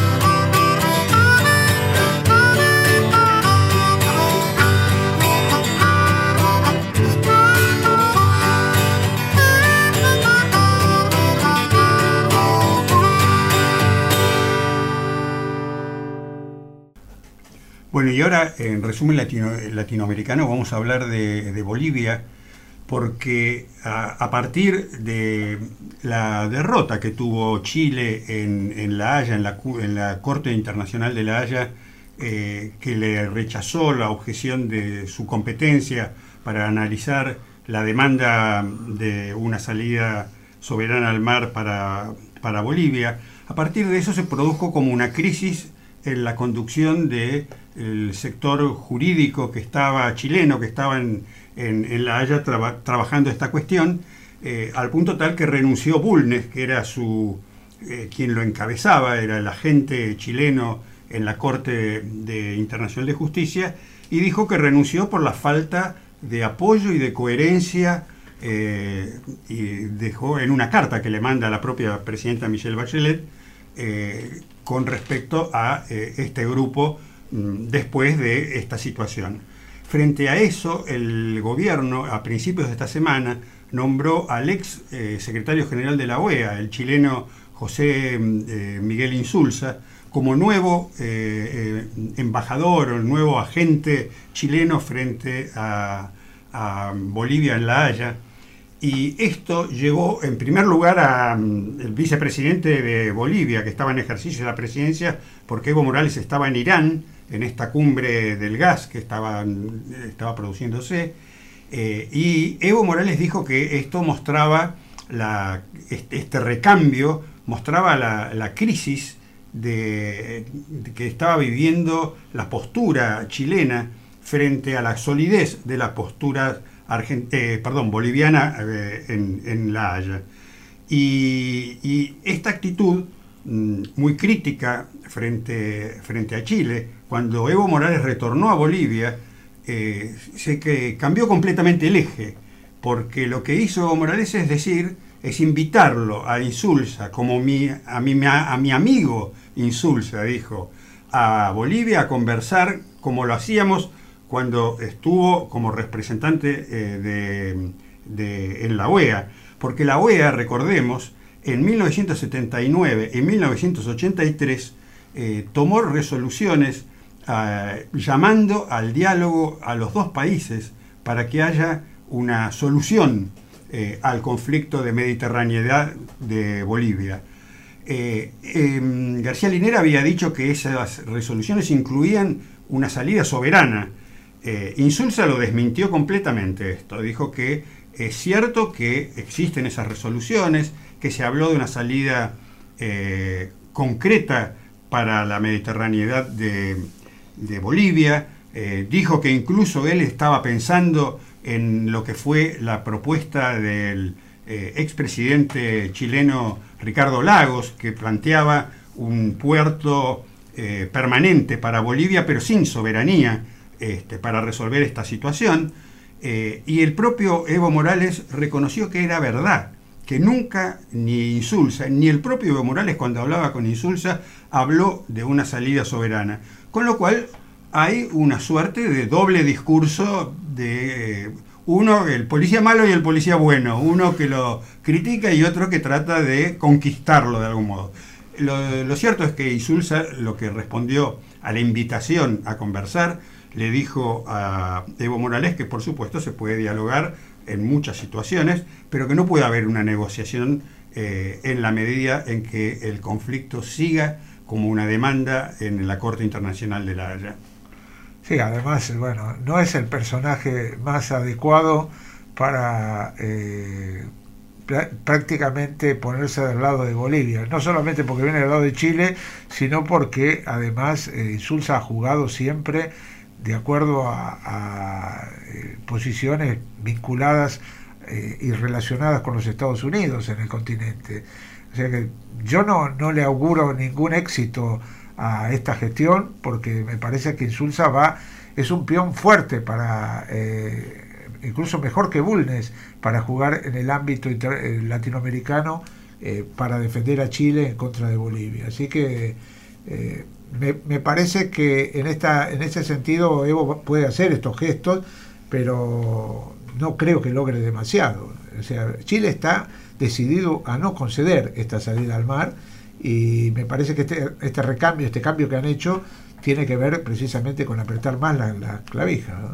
Bueno, y ahora, en resumen latino, latinoamericano, vamos a hablar de, de Bolivia, porque a, a partir de la derrota que tuvo Chile en, en La Haya, en la, en la Corte Internacional de La Haya, eh, que le rechazó la objeción de su competencia para analizar la demanda de una salida soberana al mar para, para Bolivia, a partir de eso se produjo como una crisis en la conducción de el sector jurídico que estaba chileno, que estaba en, en, en La Haya traba, trabajando esta cuestión, eh, al punto tal que renunció Bulnes, que era su eh, quien lo encabezaba, era el agente chileno en la Corte de Internacional de Justicia, y dijo que renunció por la falta de apoyo y de coherencia, eh, y dejó en una carta que le manda a la propia presidenta Michelle Bachelet eh, con respecto a eh, este grupo después de esta situación. Frente a eso, el gobierno, a principios de esta semana, nombró al ex eh, secretario general de la O E A, el chileno José eh, Miguel Insulza, como nuevo eh, eh, embajador o nuevo agente chileno frente a, a Bolivia en La Haya. Y esto llevó, en primer lugar, al vicepresidente de Bolivia, que estaba en ejercicio de la presidencia, porque Evo Morales estaba en Irán, en esta cumbre del gas que estaba, estaba produciéndose, eh, y Evo Morales dijo que esto mostraba, la, este, este recambio, mostraba la, la crisis de, de que estaba viviendo la postura chilena frente a la solidez de las posturas argent eh, perdón, boliviana eh, en, en La Haya. Y, y esta actitud mm, muy crítica frente, frente a Chile, cuando Evo Morales retornó a Bolivia, eh, sé que cambió completamente el eje, porque lo que hizo Evo Morales es decir, es invitarlo a Insulza, como mi, a, mi, a mi amigo Insulza, dijo, a Bolivia a conversar como lo hacíamos cuando estuvo como representante eh, de, de, en la O E A. Porque la O E A, recordemos, en mil novecientos setenta y nueve y mil novecientos ochenta y tres eh, tomó resoluciones eh, llamando al diálogo a los dos países para que haya una solución eh, al conflicto de mediterraneidad de Bolivia. Eh, eh, García Linera había dicho que esas resoluciones incluían una salida soberana. Eh, Insulza lo desmintió completamente esto, dijo que es cierto que existen esas resoluciones, que se habló de una salida eh, concreta para la mediterraneidad de, de Bolivia, eh, dijo que incluso él estaba pensando en lo que fue la propuesta del eh, expresidente chileno Ricardo Lagos, que planteaba un puerto eh, permanente para Bolivia, pero sin soberanía, este, para resolver esta situación. Eh, y el propio Evo Morales reconoció que era verdad, que nunca ni Insulza, ni el propio Evo Morales cuando hablaba con Insulza, habló de una salida soberana. Con lo cual hay una suerte de doble discurso de eh, uno, el policía malo y el policía bueno, uno que lo critica y otro que trata de conquistarlo de algún modo. Lo, lo cierto es que Insulza, lo que respondió a la invitación a conversar, le dijo a Evo Morales que por supuesto se puede dialogar en muchas situaciones, pero que no puede haber una negociación eh, en la medida en que el conflicto siga como una demanda en la Corte Internacional de La Haya. Sí, además, bueno, no es el personaje más adecuado para eh, prácticamente ponerse del lado de Bolivia, no solamente porque viene del lado de Chile, sino porque además eh, Insulza ha jugado siempre de acuerdo a, a eh, posiciones vinculadas eh, y relacionadas con los Estados Unidos en el continente. O sea que yo no, no le auguro ningún éxito a esta gestión, porque me parece que Insulza va, es un peón fuerte para, eh, incluso mejor que Bulnes, para jugar en el ámbito inter, eh, latinoamericano eh, para defender a Chile en contra de Bolivia. Así que eh, Me, me parece que en esta en ese sentido Evo puede hacer estos gestos, pero no creo que logre demasiado. O sea, Chile está decidido a no conceder esta salida al mar, y me parece que este, este recambio, este cambio que han hecho, tiene que ver precisamente con apretar más la, la clavija, ¿no?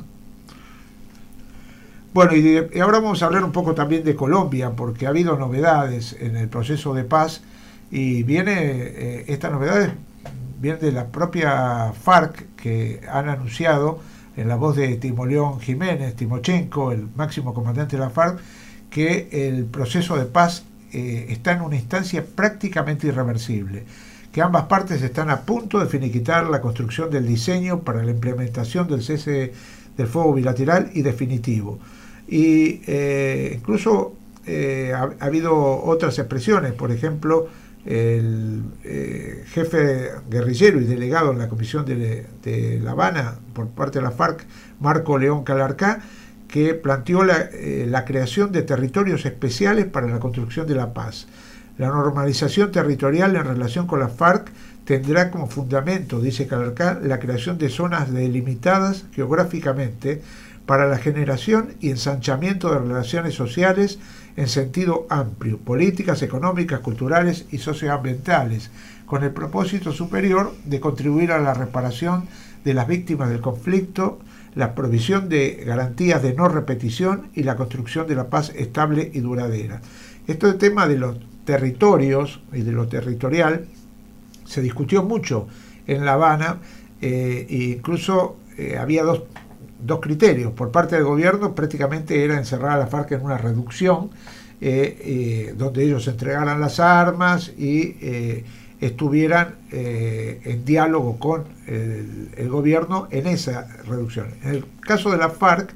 Bueno, y, de, y ahora vamos a hablar un poco también de Colombia, porque ha habido novedades en el proceso de paz, y viene eh, estas novedades viene de la propia FARC, que han anunciado en la voz de Timoleón Jiménez, Timochenko, el máximo comandante de la FARC, que el proceso de paz eh, está en una instancia prácticamente irreversible, que ambas partes están a punto de finiquitar la construcción del diseño para la implementación del cese del fuego bilateral y definitivo. Y eh, incluso eh, ha, ha habido otras expresiones, por ejemplo, el eh, jefe guerrillero y delegado en la Comisión de, de La Habana por parte de la FARC, Marco León Calarcá, que planteó la, eh, la creación de territorios especiales para la construcción de la paz. La normalización territorial en relación con la FARC tendrá como fundamento, dice Calarcá, la creación de zonas delimitadas geográficamente para la generación y ensanchamiento de relaciones sociales en sentido amplio, políticas, económicas, culturales y socioambientales, con el propósito superior de contribuir a la reparación de las víctimas del conflicto, la provisión de garantías de no repetición y la construcción de la paz estable y duradera. Este tema de los territorios y de lo territorial se discutió mucho en La Habana, eh, e incluso eh, había dos dos criterios. Por parte del gobierno prácticamente era encerrar a la FARC en una reducción, eh, eh, donde ellos entregaran las armas y eh, estuvieran eh, en diálogo con el, el gobierno en esa reducción. En el caso de la FARC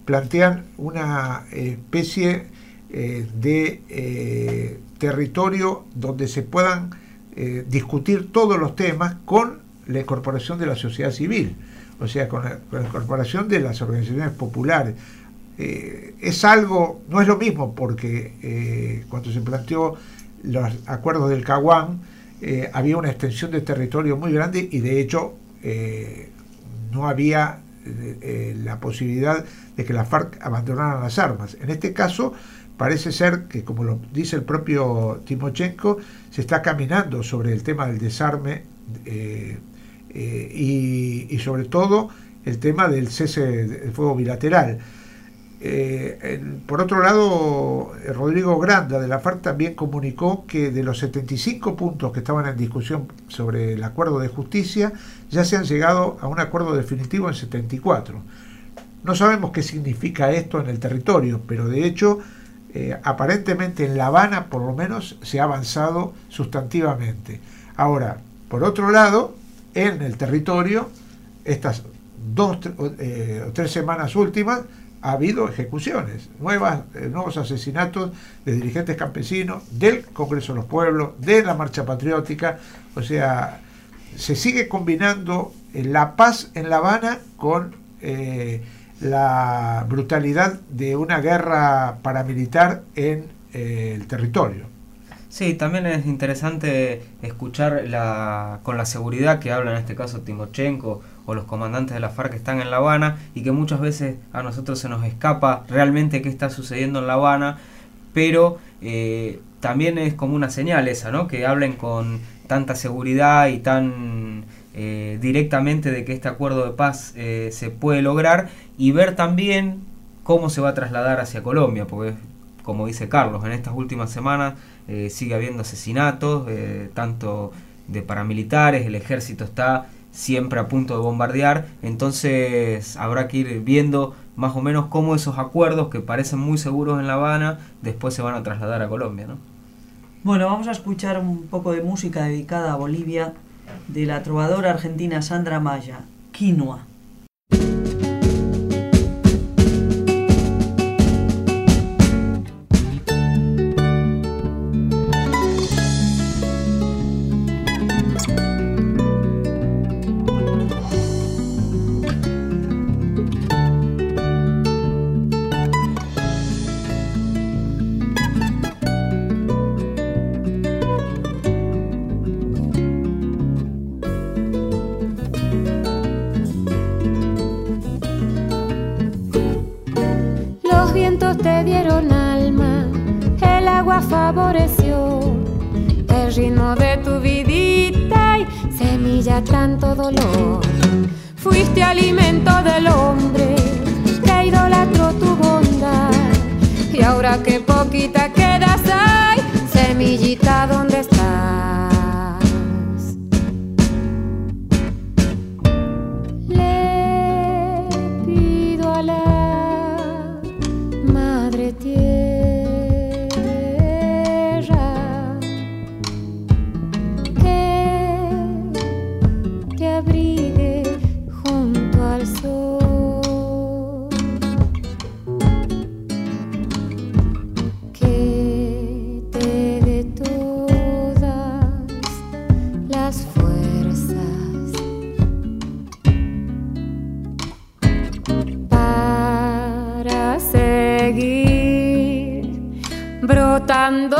plantean una especie eh, de eh, territorio donde se puedan eh, discutir todos los temas con la incorporación de la sociedad civil, o sea, con la, con la incorporación de las organizaciones populares. Eh, es algo, no es lo mismo, porque eh, cuando se planteó los acuerdos del Caguán, eh, había una extensión de territorio muy grande y de hecho eh, no había eh, la posibilidad de que las FARC abandonaran las armas. En este caso parece ser que, como lo dice el propio Timochenko, se está caminando sobre el tema del desarme eh, eh, y, y sobre todo el tema del cese de fuego bilateral. Eh, el, por otro lado, Rodrigo Granda de la FARC también comunicó que de los setenta y cinco puntos que estaban en discusión sobre el acuerdo de justicia, ya se han llegado a un acuerdo definitivo en setenta y cuatro. No sabemos qué significa esto en el territorio, pero de hecho eh, aparentemente en La Habana por lo menos se ha avanzado sustantivamente. Ahora, por otro lado, en el territorio, estas dos o eh, tres semanas últimas ha habido ejecuciones, nuevas, eh, nuevos asesinatos de dirigentes campesinos, del Congreso de los Pueblos, de la Marcha Patriótica. O sea, se sigue combinando eh, la paz en La Habana con eh, la brutalidad de una guerra paramilitar en eh, el territorio. Sí, también es interesante escuchar la, con la seguridad que habla en este caso Timochenko o los comandantes de la FARC que están en La Habana, y que muchas veces a nosotros se nos escapa realmente qué está sucediendo en La Habana, pero eh, también es como una señal esa, ¿no? Que hablen con tanta seguridad y tan eh, directamente de que este acuerdo de paz eh, se puede lograr, y ver también cómo se va a trasladar hacia Colombia, porque como dice Carlos, en estas últimas semanas eh, sigue habiendo asesinatos, eh, tanto de paramilitares, el ejército está siempre a punto de bombardear, entonces habrá que ir viendo más o menos cómo esos acuerdos que parecen muy seguros en La Habana después se van a trasladar a Colombia, ¿no? Bueno, vamos a escuchar un poco de música dedicada a Bolivia de la trovadora argentina Sandra Maya, Quinoa. Te dieron alma, el agua favoreció el ritmo de tu vidita y semilla tanto dolor. Fuiste alimento del hombre que idolatró tu bondad, y ahora que poquita quedas hay, semillita, ¿dónde estás? Le pido a la Madre Tierra que te abrigue junto al sol, que te dé todas las fuerzas para seguir brotando.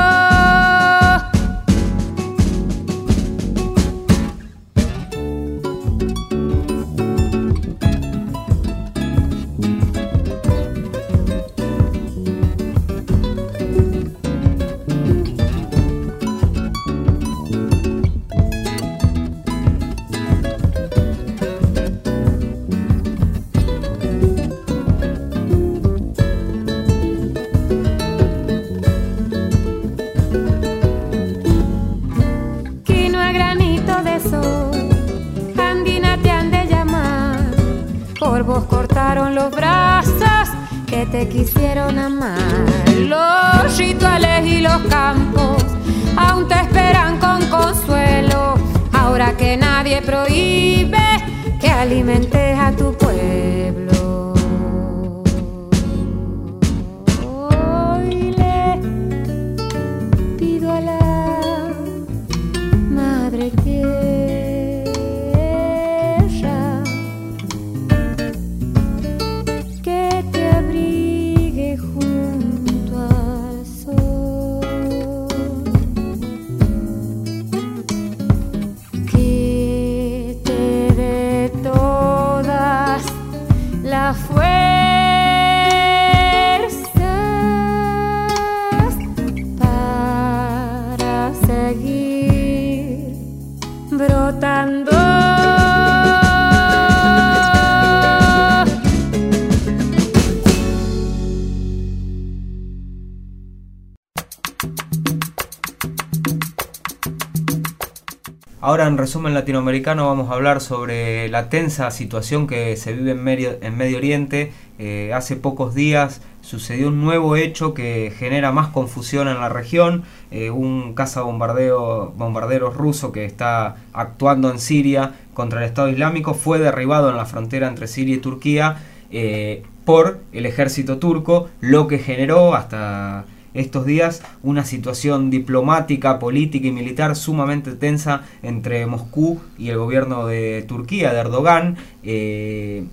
Por vos cortaron los brazos que te quisieron amar. Los rituales y los campos aún te esperan con consuelo, ahora que nadie prohíbe que alimentes a tu pueblo. Ahora en resumen latinoamericano vamos a hablar sobre la tensa situación que se vive en Medio, en Medio Oriente. Eh, hace pocos días sucedió un nuevo hecho que genera más confusión en la región. Eh, un cazabombardeo bombarderos ruso que está actuando en Siria contra el Estado Islámico fue derribado en la frontera entre Siria y Turquía eh, por el ejército turco, lo que generó hasta estos días una situación diplomática, política y militar sumamente tensa entre Moscú y el gobierno de Turquía, de Erdogan. Eh,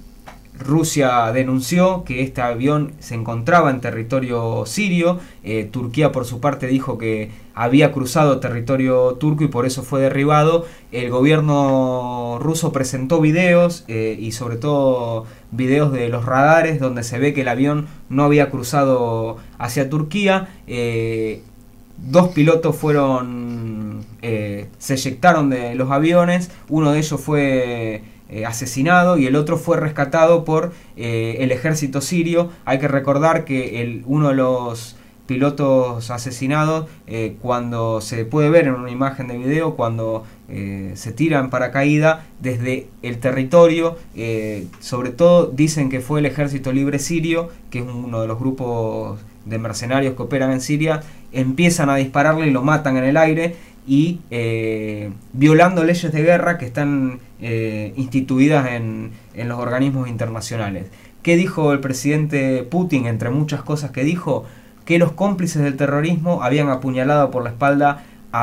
Rusia denunció que este avión se encontraba en territorio sirio. eh, Turquía por su parte dijo que había cruzado territorio turco y por eso fue derribado. El gobierno ruso presentó videos eh, y sobre todo videos de los radares donde se ve que el avión no había cruzado hacia Turquía. Eh, dos pilotos fueron eh, se eyectaron de los aviones, uno de ellos fue Eh, asesinado y el otro fue rescatado por eh, el ejército sirio. Hay que recordar que el, uno de los pilotos asesinados, eh, cuando se puede ver en una imagen de video, cuando eh, se tira en paracaídas desde el territorio, eh, sobre todo dicen que fue el Ejército Libre Sirio, que es uno de los grupos de mercenarios que operan en Siria, empiezan a dispararle y lo matan en el aire, y eh, violando leyes de guerra que están eh, instituidas en, en los organismos internacionales. ¿Qué dijo el presidente Putin? Entre muchas cosas que dijo, que los cómplices del terrorismo habían apuñalado por la espalda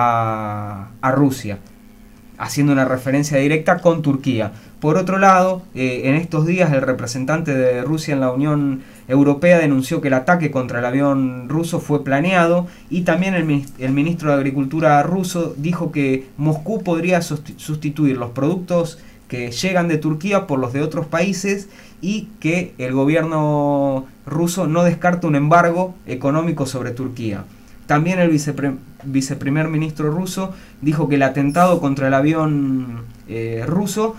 a, a Rusia, haciendo una referencia directa con Turquía. Por otro lado, eh, en estos días el representante de Rusia en la Unión Europea denunció que el ataque contra el avión ruso fue planeado, y también el, el ministro de Agricultura ruso dijo que Moscú podría sustituir los productos que llegan de Turquía por los de otros países, y que el gobierno ruso no descarta un embargo económico sobre Turquía. También el vicepre, viceprimer ministro ruso dijo que el atentado contra el avión eh, ruso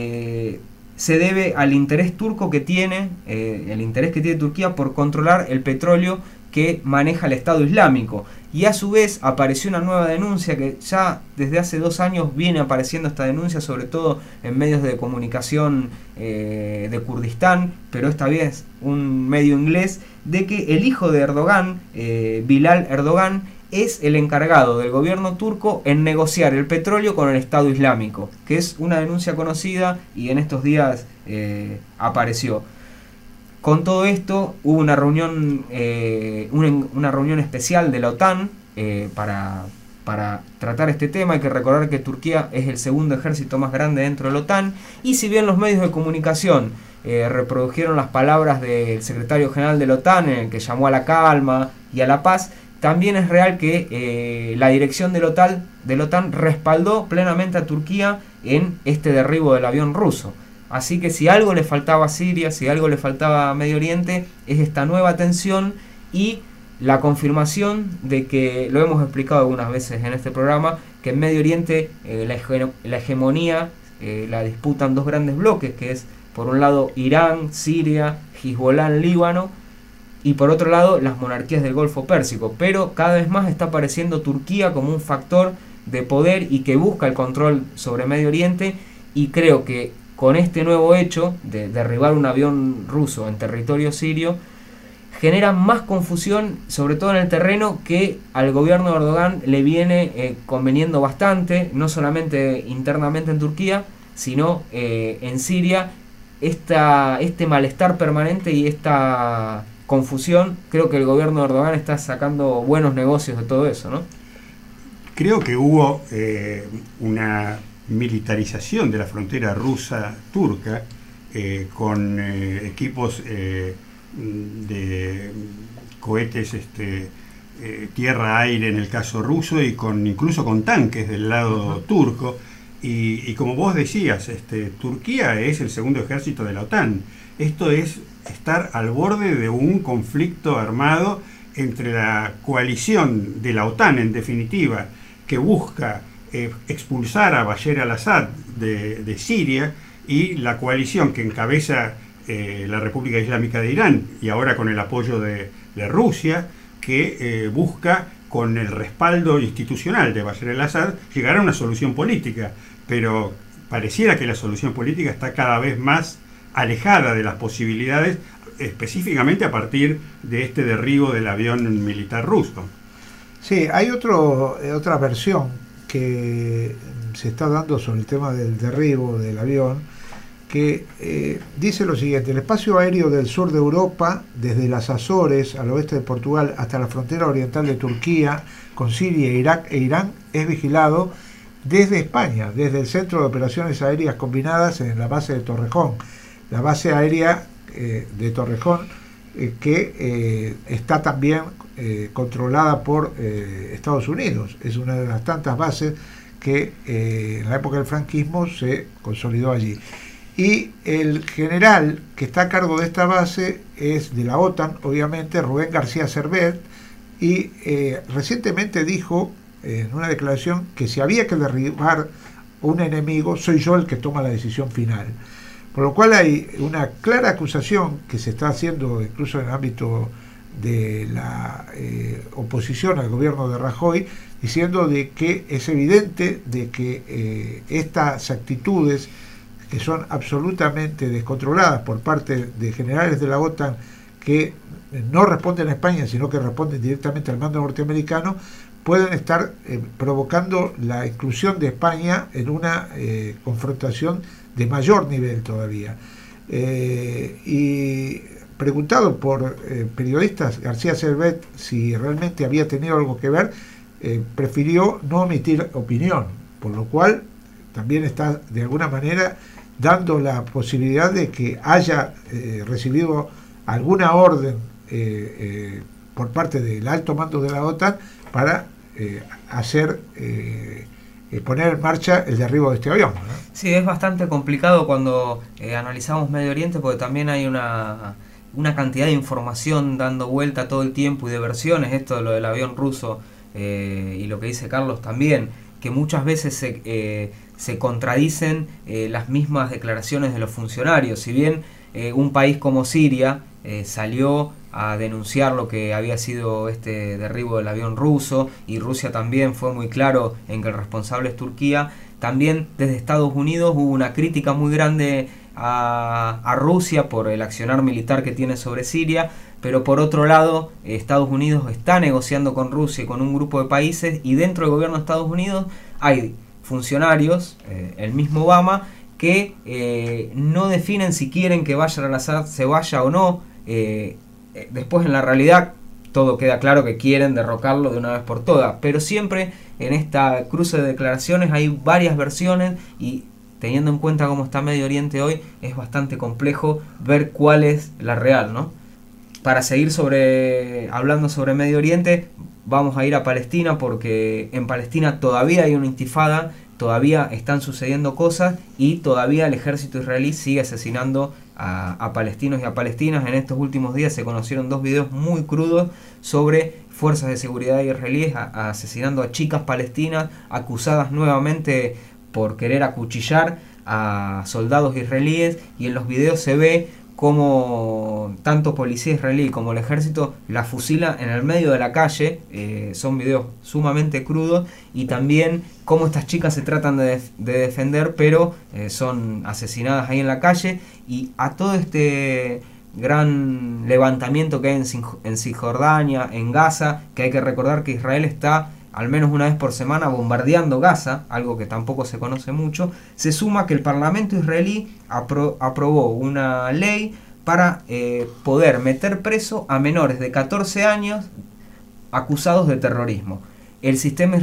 eh, se debe al interés turco que tiene, eh, el interés que tiene Turquía por controlar el petróleo que maneja el Estado Islámico. Y a su vez apareció una nueva denuncia, que ya desde hace dos años viene apareciendo esta denuncia, sobre todo en medios de comunicación eh, de Kurdistán, pero esta vez un medio inglés, de que el hijo de Erdogan, eh, Bilal Erdogan, es el encargado del gobierno turco en negociar el petróleo con el Estado Islámico, que es una denuncia conocida y en estos días eh, apareció. Con todo esto hubo una reunión eh, una, una reunión especial de la OTAN eh, para, para tratar este tema. Hay que recordar que Turquía es el segundo ejército más grande dentro de la OTAN, y si bien los medios de comunicación eh, reprodujeron las palabras del secretario general de la OTAN, en el que llamó a la calma y a la paz, también es real que eh, la dirección de la OTAN, de la OTAN respaldó plenamente a Turquía en este derribo del avión ruso. Así que si algo le faltaba a Siria, si algo le faltaba a Medio Oriente, es esta nueva tensión y la confirmación de que, lo hemos explicado algunas veces en este programa, que en Medio Oriente eh, la, hege la hegemonía eh, la disputan dos grandes bloques, que es por un lado Irán, Siria, Hezbollah en Líbano, y por otro lado las monarquías del Golfo Pérsico. Pero cada vez más está apareciendo Turquía como un factor de poder y que busca el control sobre Medio Oriente, y creo que con este nuevo hecho de derribar un avión ruso en territorio sirio, genera más confusión, sobre todo en el terreno, que al gobierno de Erdogan le viene eh, conveniendo bastante, no solamente internamente en Turquía, sino eh, en Siria. Esta, este malestar permanente y esta confusión, creo que el gobierno de Erdogan está sacando buenos negocios de todo eso, ¿no? Creo que hubo eh, una militarización de la frontera rusa-turca eh, con eh, equipos eh, de cohetes este, eh, tierra-aire en el caso ruso, y con incluso con tanques del lado uh-huh. turco, y, y como vos decías, este, Turquía es el segundo ejército de la OTAN. Esto es estar al borde de un conflicto armado entre la coalición de la OTAN, en definitiva, que busca Eh, expulsar a Bashar al-Assad de, de Siria, y la coalición que encabeza eh, la República Islámica de Irán, y ahora con el apoyo de, de Rusia, que eh, busca con el respaldo institucional de Bashar al-Assad, llegar a una solución política. Pero pareciera que la solución política está cada vez más alejada de las posibilidades, específicamente a partir de este derribo del avión militar ruso. Sí, hay otro, otra versión que se está dando sobre el tema del derribo del avión, que eh, dice lo siguiente: el espacio aéreo del sur de Europa, desde las Azores al oeste de Portugal hasta la frontera oriental de Turquía con Siria, Irak e Irán, es vigilado desde España, desde el Centro de Operaciones Aéreas Combinadas en la base de Torrejón, la base aérea eh, de Torrejón, eh, que eh, está también eh, controlada por eh, Estados Unidos. Es una de las tantas bases que eh, en la época del franquismo se consolidó allí. Y el general que está a cargo de esta base es de la OTAN, obviamente, Rubén García Servet, y eh, recientemente dijo en una declaración que si había que derribar un enemigo, soy yo el que toma la decisión final. Por lo cual hay una clara acusación que se está haciendo incluso en el ámbito de la eh, oposición al gobierno de Rajoy, diciendo de que es evidente de que eh, estas actitudes, que son absolutamente descontroladas por parte de generales de la OTAN que no responden a España, sino que responden directamente al mando norteamericano, pueden estar eh, provocando la inclusión de España en una eh, confrontación de mayor nivel todavía. Eh, y preguntado por eh, periodistas, García Servet, si realmente había tenido algo que ver, eh, prefirió no emitir opinión, por lo cual también está de alguna manera dando la posibilidad de que haya eh, recibido alguna orden eh, eh, por parte del alto mando de la OTAN para eh, hacer eh, eh, poner en marcha el derribo de este avión, ¿no? Sí, es bastante complicado cuando eh, analizamos Medio Oriente, porque también hay una, una cantidad de información dando vuelta todo el tiempo y de versiones, esto de lo del avión ruso eh, y lo que dice Carlos también, que muchas veces se, eh, se contradicen eh, las mismas declaraciones de los funcionarios. Si bien eh, un país como Siria eh, salió a denunciar lo que había sido este derribo del avión ruso, y Rusia también fue muy claro en que el responsable es Turquía, también desde Estados Unidos hubo una crítica muy grande a, a Rusia por el accionar militar que tiene sobre Siria, pero por otro lado Estados Unidos está negociando con Rusia y con un grupo de países, y dentro del gobierno de Estados Unidos hay funcionarios, eh, el mismo Obama, que eh, no definen si quieren que Bashar al-Assad se vaya o no. eh, después en la realidad todo queda claro que quieren derrocarlo de una vez por todas, pero siempre en esta cruce de declaraciones hay varias versiones, y teniendo en cuenta cómo está Medio Oriente hoy, es bastante complejo ver cuál es la real, ¿no? Para seguir sobre hablando sobre Medio Oriente, vamos a ir a Palestina, porque en Palestina todavía hay una intifada, todavía están sucediendo cosas, y todavía el ejército israelí sigue asesinando a, a palestinos y a palestinas. En estos últimos días se conocieron dos videos muy crudos sobre fuerzas de seguridad israelíes a, a asesinando a chicas palestinas acusadas nuevamente por querer acuchillar a soldados israelíes, y en los videos se ve como tanto policía israelí como el ejército la fusila en el medio de la calle. Eh, son videos sumamente crudos, y también cómo estas chicas se tratan de, def de defender, pero eh, son asesinadas ahí en la calle. Y a todo este gran levantamiento que hay en, en Cisjordania, en Gaza, que hay que recordar que Israel está al menos una vez por semana bombardeando Gaza, algo que tampoco se conoce mucho, se suma que el Parlamento israelí apro aprobó una ley para eh, poder meter preso a menores de catorce años acusados de terrorismo. El sistema,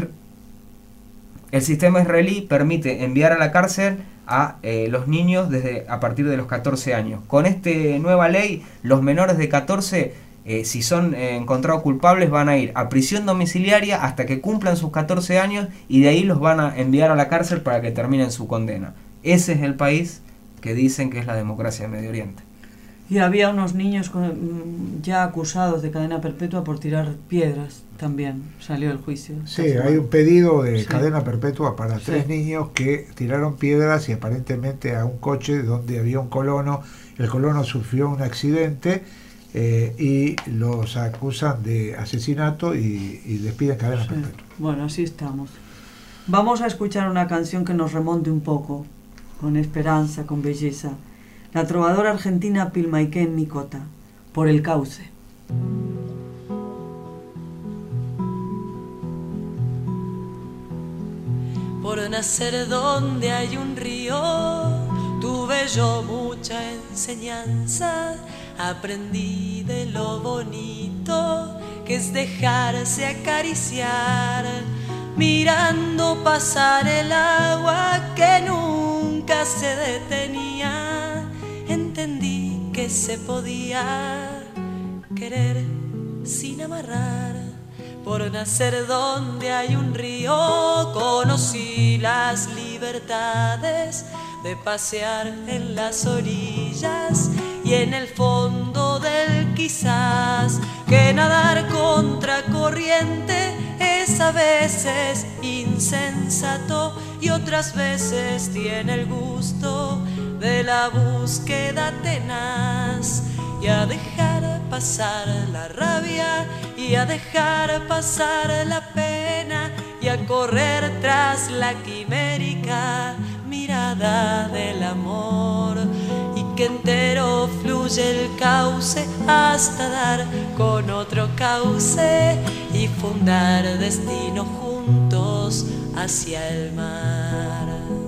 el sistema israelí permite enviar a la cárcel a eh, los niños desde a partir de los catorce años. Con esta nueva ley, los menores de catorce, Eh, si son eh, encontrados culpables, van a ir a prisión domiciliaria hasta que cumplan sus catorce años, y de ahí los van a enviar a la cárcel para que terminen su condena. Ese es el país que dicen que es la democracia de Medio Oriente. Y había unos niños con, ya acusados de cadena perpetua por tirar piedras también. Salió el juicio. Sí, hay un pedido de sí. cadena perpetua para sí. tres niños que tiraron piedras y aparentemente a un coche donde había un colono. El colono sufrió un accidente. eh, y los acusan de asesinato y, y les piden cadena Sí. perpetua. Bueno, así estamos. Vamos a escuchar una canción que nos remonte un poco, con esperanza, con belleza. La trovadora argentina Pilmaiquén Micota, Por el cauce. Por nacer donde hay un río, tuve yo mucha enseñanza. Aprendí de lo bonito que es dejarse acariciar, mirando pasar el agua que nunca se detenía. Entendí que se podía querer sin amarrar. Por nacer donde hay un río, conocí las libertades de pasear en las orillas y en el fondo del quizás, que nadar contra corriente es a veces insensato y otras veces tiene el gusto de la búsqueda tenaz. Y a dejar pasar la rabia, y a dejar pasar la pena, y a correr tras la quimérica mirada del amor, y que entero fluye el cauce hasta dar con otro cauce y fundar destino juntos hacia el mar.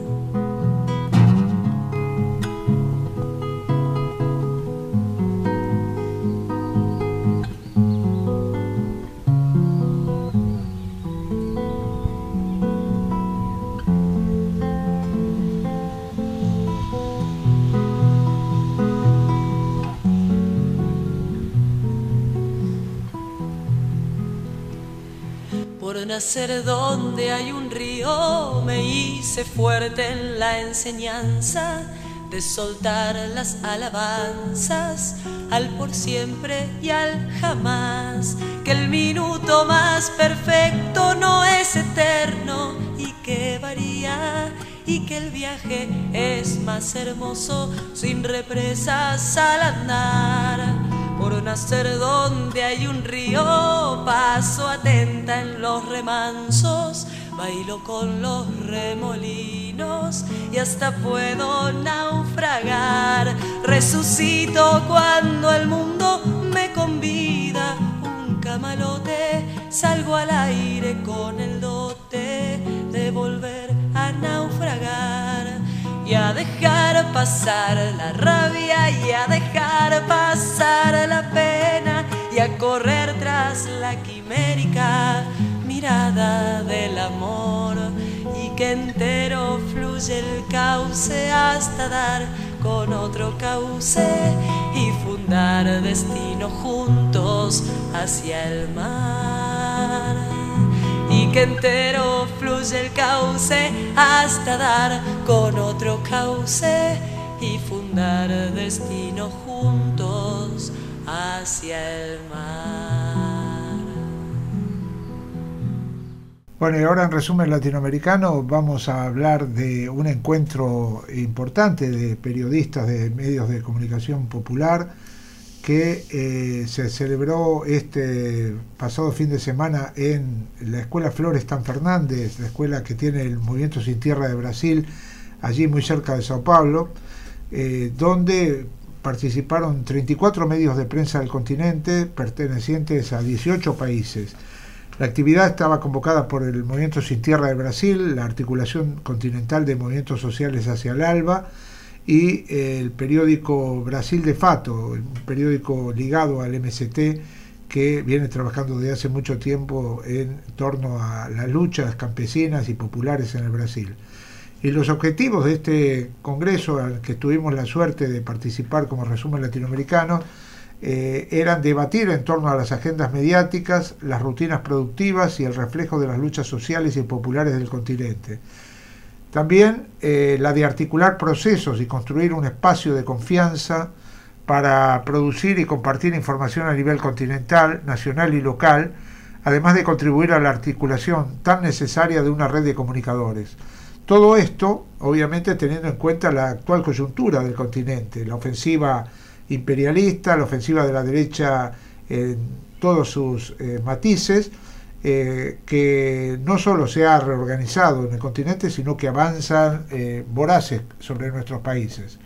Por nacer donde hay un río, me hice fuerte en la enseñanza de soltar las alabanzas al por siempre y al jamás, que el minuto más perfecto no es eterno y que varía, y que el viaje es más hermoso sin represas al andar. Por nacer donde hay un río, paso atenta en los remansos, bailo con los remolinos y hasta puedo naufragar. Resucito cuando el mundo me convida, un camalote, salgo al aire con el dote de volver a naufragar. Y a dejar pasar la rabia, y a dejar pasar la pena, y a correr tras la quimérica mirada del amor, y que entero fluye el cauce hasta dar con otro cauce y fundar destino juntos hacia el mar. Y que entero fluye el cauce hasta dar con otro cauce y fundar destino juntos hacia el mar. Bueno, y ahora en resumen latinoamericano vamos a hablar de un encuentro importante de periodistas de medios de comunicación popular que eh, se celebró este pasado fin de semana en la Escuela Florestan Fernández, la escuela que tiene el Movimiento Sin Tierra de Brasil, allí muy cerca de Sao Paulo, eh, donde participaron treinta y cuatro medios de prensa del continente pertenecientes a dieciocho países. La actividad estaba convocada por el Movimiento Sin Tierra de Brasil, la Articulación Continental de Movimientos Sociales hacia el ALBA, y el periódico Brasil de Fato, un periódico ligado al M S T que viene trabajando desde hace mucho tiempo en torno a las luchas campesinas y populares en el Brasil. Y los objetivos de este congreso, al que tuvimos la suerte de participar como resumen latinoamericano, eh, eran debatir en torno a las agendas mediáticas, las rutinas productivas y el reflejo de las luchas sociales y populares del continente. También eh, la de articular procesos y construir un espacio de confianza para producir y compartir información a nivel continental, nacional y local, además de contribuir a la articulación tan necesaria de una red de comunicadores. Todo esto, obviamente, teniendo en cuenta la actual coyuntura del continente, la ofensiva imperialista, la ofensiva de la derecha en todos sus eh, matices, eh, que no solo se ha reorganizado en el continente, sino que avanzan eh, voraces sobre nuestros países.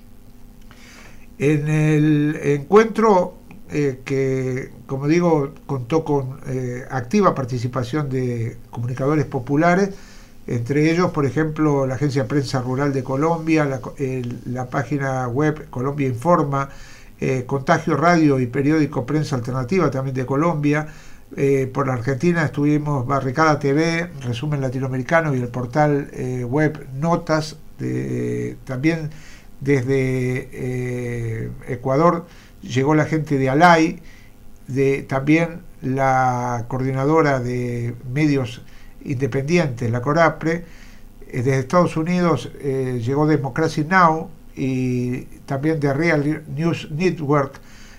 En el encuentro, eh, que como digo contó con eh, activa participación de comunicadores populares, entre ellos, por ejemplo, la Agencia Prensa Rural de Colombia, la, el, la página web Colombia Informa, eh, Contagio Radio y periódico Prensa Alternativa también de Colombia. Eh, por la Argentina estuvimos Barricada T V, Resumen Latinoamericano y el portal eh, web Notas. De, también desde eh, Ecuador llegó la gente de ALAI, de, también la coordinadora de medios independientes, la CORAPRE. Desde Estados Unidos eh, llegó Democracy Now! Y también de Real News Network,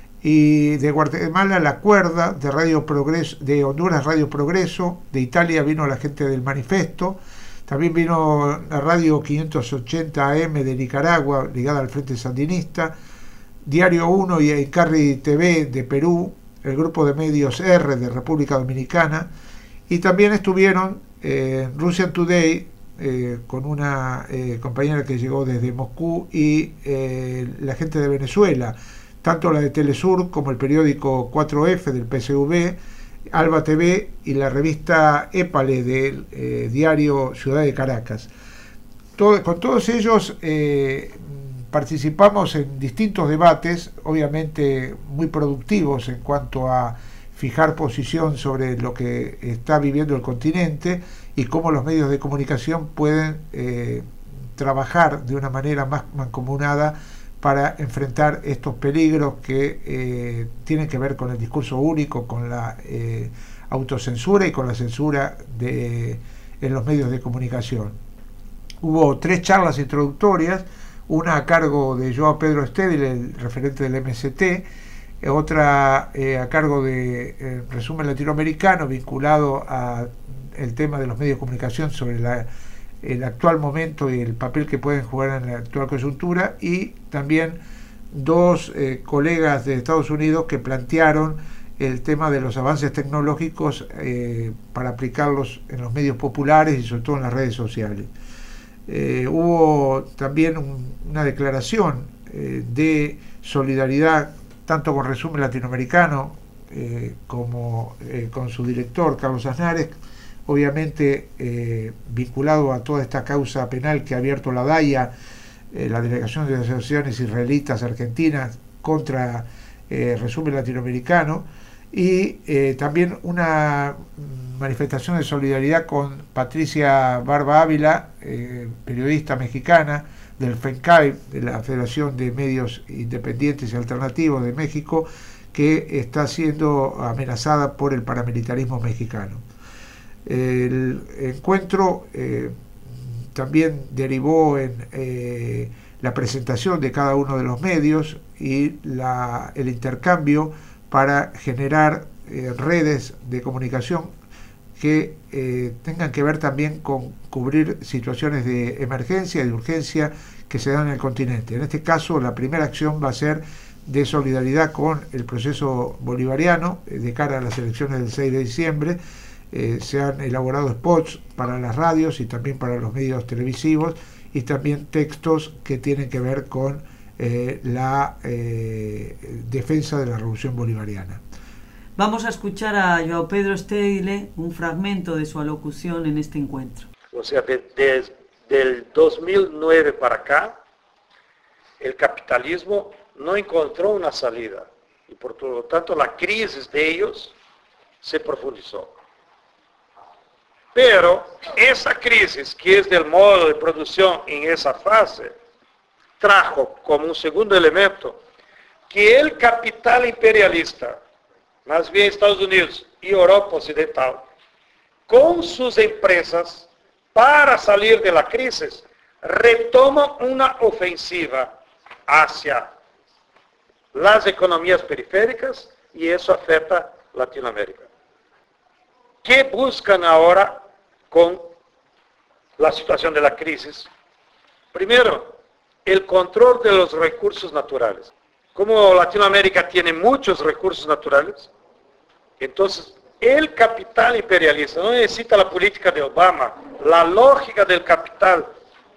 y de Guatemala La Cuerda, de Radio Progreso, de Honduras Radio Progreso, de Italia vino la gente del Manifesto, también vino la Radio quinientos ochenta A M de Nicaragua, ligada al Frente Sandinista, Diario uno y Icarri T V de Perú, el grupo de medios R de República Dominicana, y también estuvieron eh, Russian Today, eh, con una eh, compañera que llegó desde Moscú, y eh, la gente de Venezuela, tanto la de Telesur como el periódico cuatro F del P S V, Alba T V y la revista Épale del eh, diario Ciudad de Caracas. Todo, con todos ellos eh, participamos en distintos debates, obviamente muy productivos en cuanto a fijar posición sobre lo que está viviendo el continente y cómo los medios de comunicación pueden eh, trabajar de una manera más mancomunada para enfrentar estos peligros que eh, tienen que ver con el discurso único, con la eh, autocensura y con la censura de, en los medios de comunicación. Hubo tres charlas introductorias, una a cargo de Joao Pedro Stedil, el referente del M S T, otra eh, a cargo de eh, Resumen Latinoamericano, vinculado a el tema de los medios de comunicación sobre la el actual momento y el papel que pueden jugar en la actual coyuntura, y también dos eh, colegas de Estados Unidos que plantearon el tema de los avances tecnológicos eh, para aplicarlos en los medios populares y sobre todo en las redes sociales. Eh, hubo también un, una declaración eh, de solidaridad tanto con Resumen Latinoamericano eh, como eh, con su director Carlos Aznares, obviamente eh, vinculado a toda esta causa penal que ha abierto la D A I A, eh, la Delegación de Asociaciones Israelitas Argentinas, contra eh, Resumen Latinoamericano, y eh, también una manifestación de solidaridad con Patricia Barba Ávila, eh, periodista mexicana del FENCAI, de la Federación de Medios Independientes y Alternativos de México, que está siendo amenazada por el paramilitarismo mexicano. El encuentro eh, también derivó en eh, la presentación de cada uno de los medios y la, el intercambio para generar eh, redes de comunicación que eh, tengan que ver también con cubrir situaciones de emergencia y de urgencia que se dan en el continente. En este caso, la primera acción va a ser de solidaridad con el proceso bolivariano eh, de cara a las elecciones del seis de diciembre. Eh, se han elaborado spots para las radios y también para los medios televisivos, y también textos que tienen que ver con eh, la eh, defensa de la revolución bolivariana. Vamos a escuchar a Joao Pedro Stedile, un fragmento de su alocución en este encuentro. O sea, desde el dos mil nueve para acá, el capitalismo no encontró una salida y por lo tanto la crisis de ellos se profundizó. Pero esa crisis, que es del modo de producción en esa fase, trajo como un segundo elemento que el capital imperialista, más bien Estados Unidos y Europa Occidental, con sus empresas, para salir de la crisis, retoman una ofensiva hacia las economías periféricas, y eso afecta a Latinoamérica. ¿Qué buscan ahora con la situación de la crisis? Primero, el control de los recursos naturales. como Latinoamérica tiene muchos recursos naturales, entonces el capital imperialista no necesita la política de Obama, la lógica del capital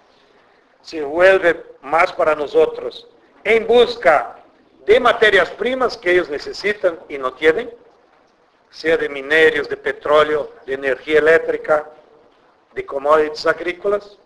se vuelve más para nosotros en busca de materias primas que ellos necesitan y no tienen, sea de minerios, de petróleo, de energía eléctrica, de commodities agrícolas,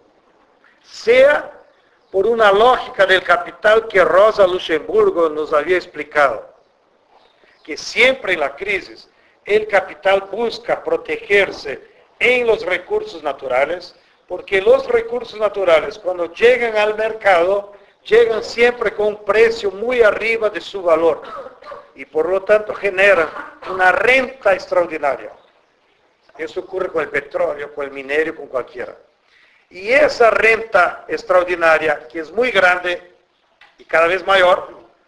sea por una lógica del capital que Rosa Luxemburgo nos había explicado, que siempre en la crisis el capital busca protegerse en los recursos naturales, porque los recursos naturales cuando llegan al mercado, llegan siempre con un precio muy arriba de su valor y por lo tanto generan una renta extraordinaria. Eso ocurre con el petróleo, con el minerio, con cualquiera. Y esa renta extraordinaria, que es muy grande y cada vez mayor,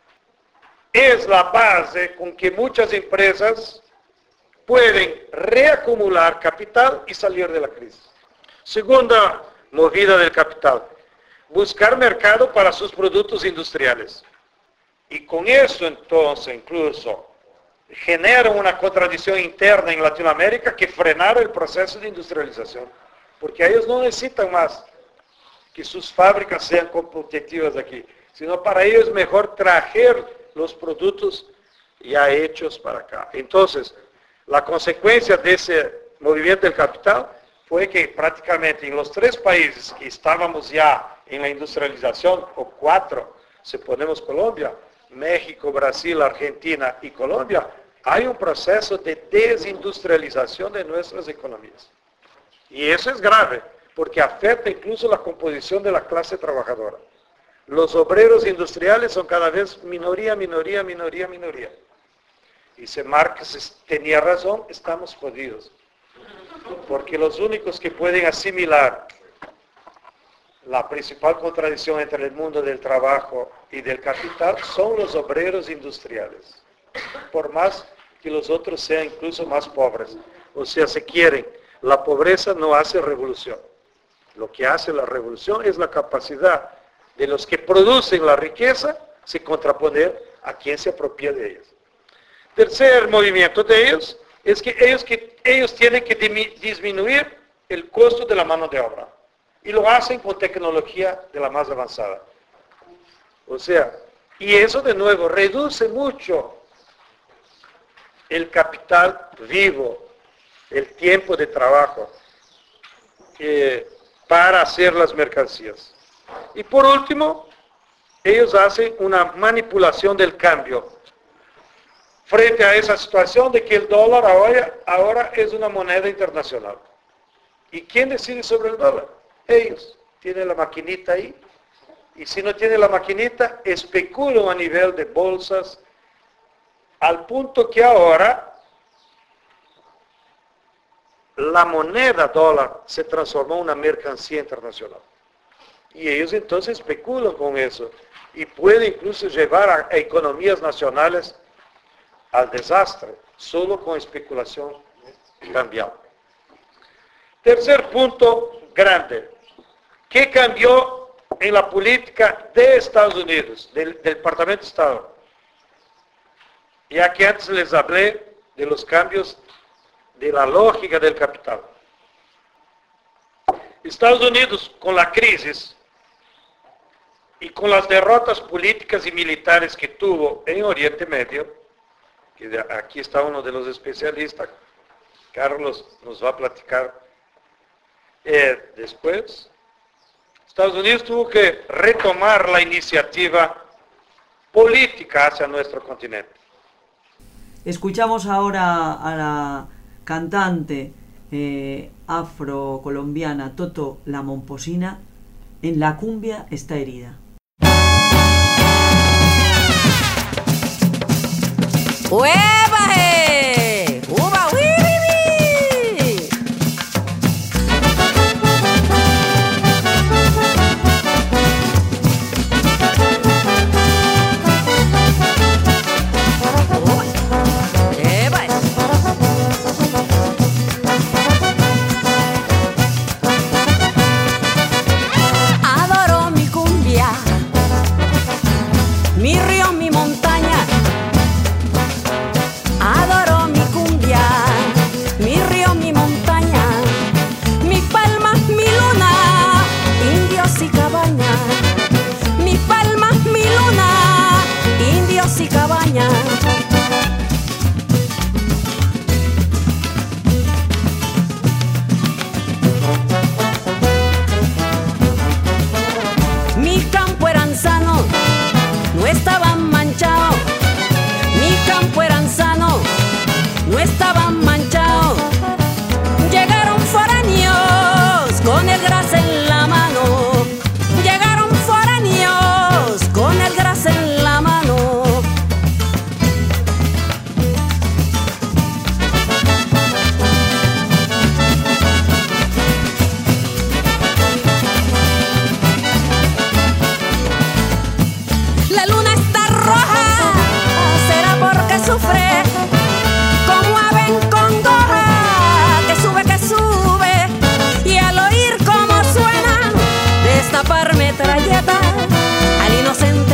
es la base con que muchas empresas pueden reacumular capital y salir de la crisis. Segunda movida del capital, buscar mercado para sus productos industriales. Y con eso entonces incluso genera una contradicción interna en Latinoamérica que frenar el proceso de industrialización. Porque ellos no necesitan más que sus fábricas sean competitivas aquí, sino para ellos es mejor traer los productos ya hechos para acá. Entonces, la consecuencia de ese movimiento del capital fue que prácticamente en los tres países que estábamos ya en la industrialización, o cuatro, si ponemos Colombia, México, Brasil, Argentina y Colombia, hay un proceso de desindustrialización de nuestras economías. Y eso es grave, porque afecta incluso la composición de la clase trabajadora. Los obreros industriales son cada vez minoría, minoría, minoría, minoría. Y si Marx tenía razón, estamos jodidos. Porque los únicos que pueden asimilar la principal contradicción entre el mundo del trabajo y del capital son los obreros industriales. Por más que los otros sean incluso más pobres. O sea, si quieren, la pobreza no hace revolución. Lo que hace la revolución es la capacidad de los que producen la riqueza se contraponer a quien se apropia de ellas. Tercer movimiento de ellos es que ellos, que ellos tienen que disminuir el costo de la mano de obra. Y lo hacen con tecnología de la más avanzada. O sea, y eso de nuevo reduce mucho el capital vivo, el tiempo de trabajo eh, para hacer las mercancías. Y por último, ellos hacen una manipulación del cambio frente a esa situación de que el dólar ahora, ahora es una moneda internacional. ¿Y quién decide sobre el dólar? Ellos. Tienen la maquinita ahí. Y si no tienen la maquinita, especulan a nivel de bolsas, al punto que ahora la moneda dólar se transformó en una mercancía internacional. Y ellos entonces especulan con eso. Y puede incluso llevar a, a economías nacionales al desastre, solo con especulación cambial. Tercer punto grande. ¿Qué cambió en la política de Estados Unidos, del, del Departamento de Estado? Ya que antes les hablé de los cambios de la lógica del capital. Estados Unidos, con la crisis y con las derrotas políticas y militares que tuvo en Oriente Medio, que de, aquí está uno de los especialistas, Carlos nos va a platicar eh, después, Estados Unidos tuvo que retomar la iniciativa política hacia nuestro continente. Escuchamos ahora a la cantante eh, afrocolombiana Toto La Momposina en La cumbia está herida. ¡Hueva, eh! ¡Uba, uy, uy, uy! ¡Eva! Adoro mi cumbia, mi río, mi montaña.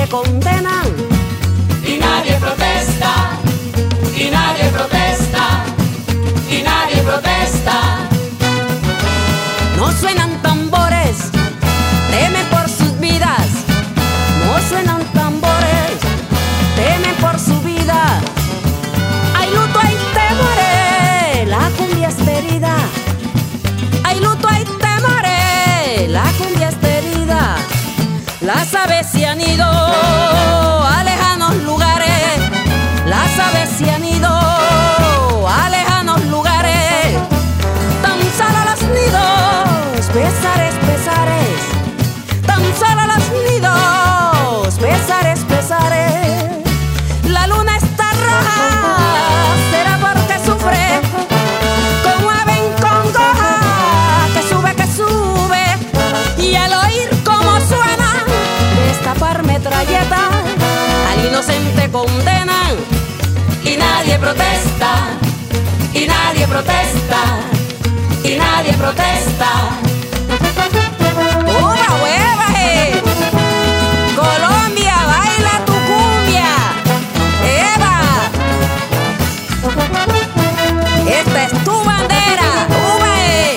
condenan. Y nadie protesta, y nadie protesta, y nadie protesta. No suenan tambores, temen por sus vidas. No suenan tambores, temen por su vida. Hay luto, hay temores, la cumbia está herida. Hay luto, hay temores, la cumbia está herida. Las aves se han ido a lejanos lugares. Las aves se han ido a lejanos lugares. Tan solo los nidos, pesares, pesares. Tan solo los nidos, pesares, pesares. La luna está roja, será porque sufre. Como ave en congoja, que sube, que sube. Y al oír cómo suena, destapar metralleta, al inocente condenan. Y nadie protesta, y nadie protesta, y nadie protesta. ¡Uva, hueva, eh! Colombia, baila tu cumbia. ¡Eva! Esta es tu bandera. ¡Uva, eh!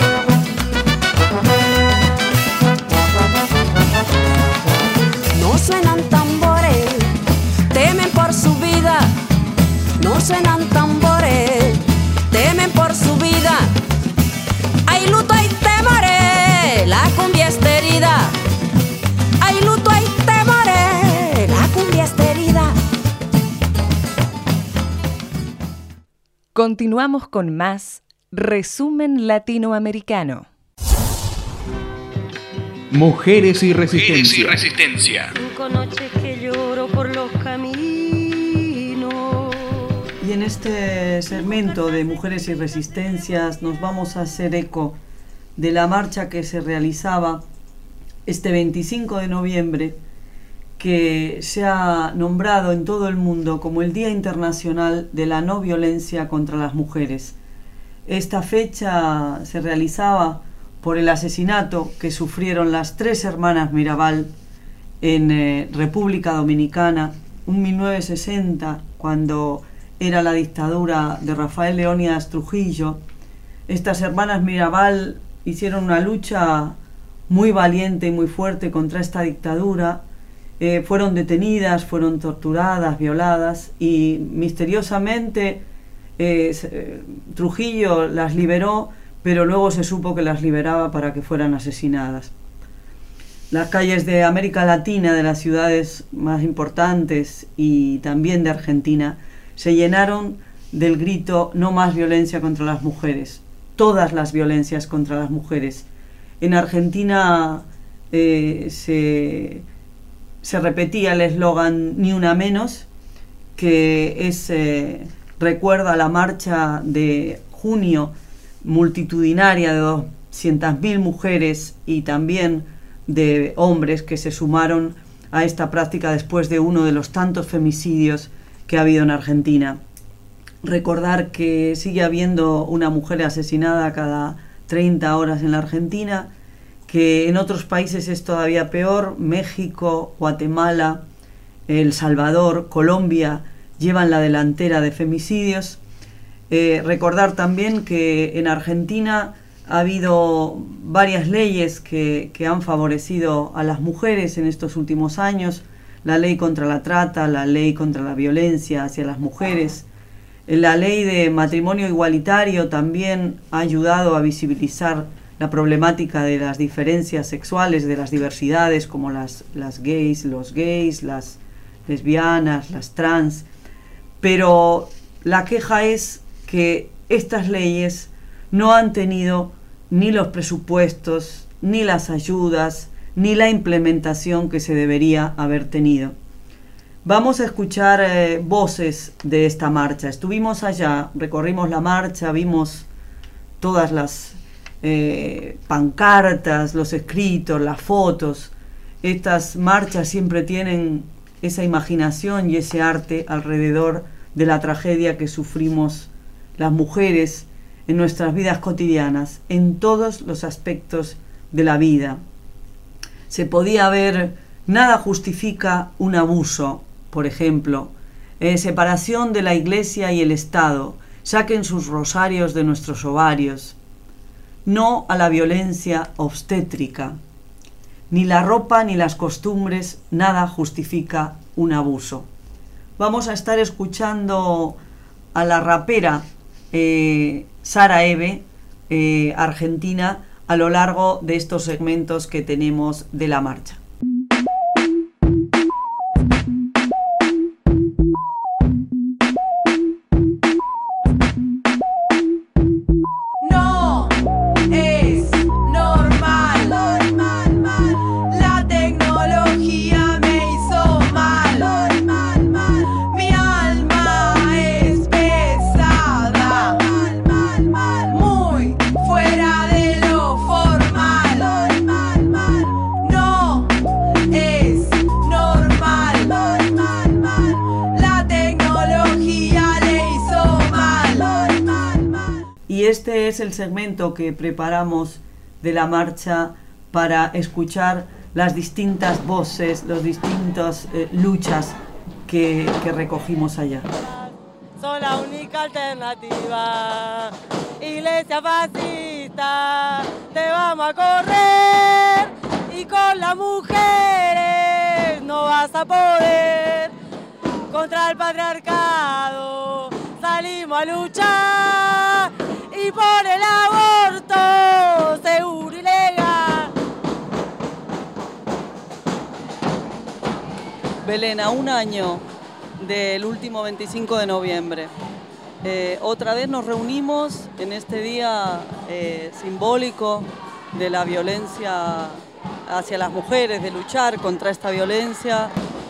No suenan tambores, temen por su vida. No suenan tambores, temen por su vida. Hay luto, hay temores, la cumbia está herida. Hay luto, hay temores, la cumbia está herida. Continuamos con más Resumen Latinoamericano. Mujeres y Resistencia. Mujeres y Resistencia. Cinco noches que lloro por los caminos. Y en este segmento de Mujeres y Resistencias nos vamos a hacer eco de la marcha que se realizaba este veinticinco de noviembre, que se ha nombrado en todo el mundo como el Día Internacional de la No Violencia contra las Mujeres. Esta fecha se realizaba por el asesinato que sufrieron las tres hermanas Mirabal en eh, República Dominicana en mil novecientos sesenta, cuando era la dictadura de Rafael Leónidas Trujillo. Estas hermanas Mirabal hicieron una lucha muy valiente y muy fuerte contra esta dictadura. Eh, fueron detenidas, fueron torturadas, violadas y misteriosamente eh, Trujillo las liberó, pero luego se supo que las liberaba para que fueran asesinadas. Las calles de América Latina, de las ciudades más importantes y también de Argentina, se llenaron del grito "no más violencia contra las mujeres", todas las violencias contra las mujeres. En Argentina eh, se, se repetía el eslogan "ni una menos", que es eh, recuerda la marcha de junio multitudinaria de doscientas mil mujeres y también de hombres que se sumaron a esta práctica después de uno de los tantos femicidios que ha habido en Argentina. Recordar que sigue habiendo una mujer asesinada cada treinta horas en la Argentina, que en otros países es todavía peor. México, Guatemala, El Salvador, Colombia llevan la delantera de femicidios. Eh, recordar también que en Argentina ha habido varias leyes que, que han favorecido a las mujeres en estos últimos años: la ley contra la trata, la ley contra la violencia hacia las mujeres. La ley de matrimonio igualitario también ha ayudado a visibilizar la problemática de las diferencias sexuales, de las diversidades, como las, las gays, los gays, las lesbianas, las trans. Pero la queja es que estas leyes no han tenido ni los presupuestos, ni las ayudas, ni la implementación que se debería haber tenido. Vamos a escuchar eh, voces de esta marcha. Estuvimos allá, recorrimos la marcha, vimos todas las eh, pancartas, los escritos, las fotos. Estas marchas siempre tienen esa imaginación y ese arte alrededor de la tragedia que sufrimos las mujeres en nuestras vidas cotidianas, en todos los aspectos de la vida. Se podía haber Nada justifica un abuso, por ejemplo, eh, separación de la Iglesia y el Estado. Saquen sus rosarios de nuestros ovarios. No a la violencia obstétrica. Ni la ropa ni las costumbres, nada justifica un abuso. Vamos a estar escuchando a la rapera eh, Sara Eve, eh, argentina, a lo largo de estos segmentos que tenemos de la marcha. Este es el segmento que preparamos de la marcha para escuchar las distintas voces, las distintas eh, luchas que, que recogimos allá. Son la única alternativa, iglesia fascista, te vamos a correr y con las mujeres no vas a poder. Contra el patriarcado salimos a luchar y por el aborto seguro y legal. Belén, a un año del último veinticinco de noviembre, eh, otra vez nos reunimos en este día eh, simbólico de la violencia hacia las mujeres, de luchar contra esta violencia.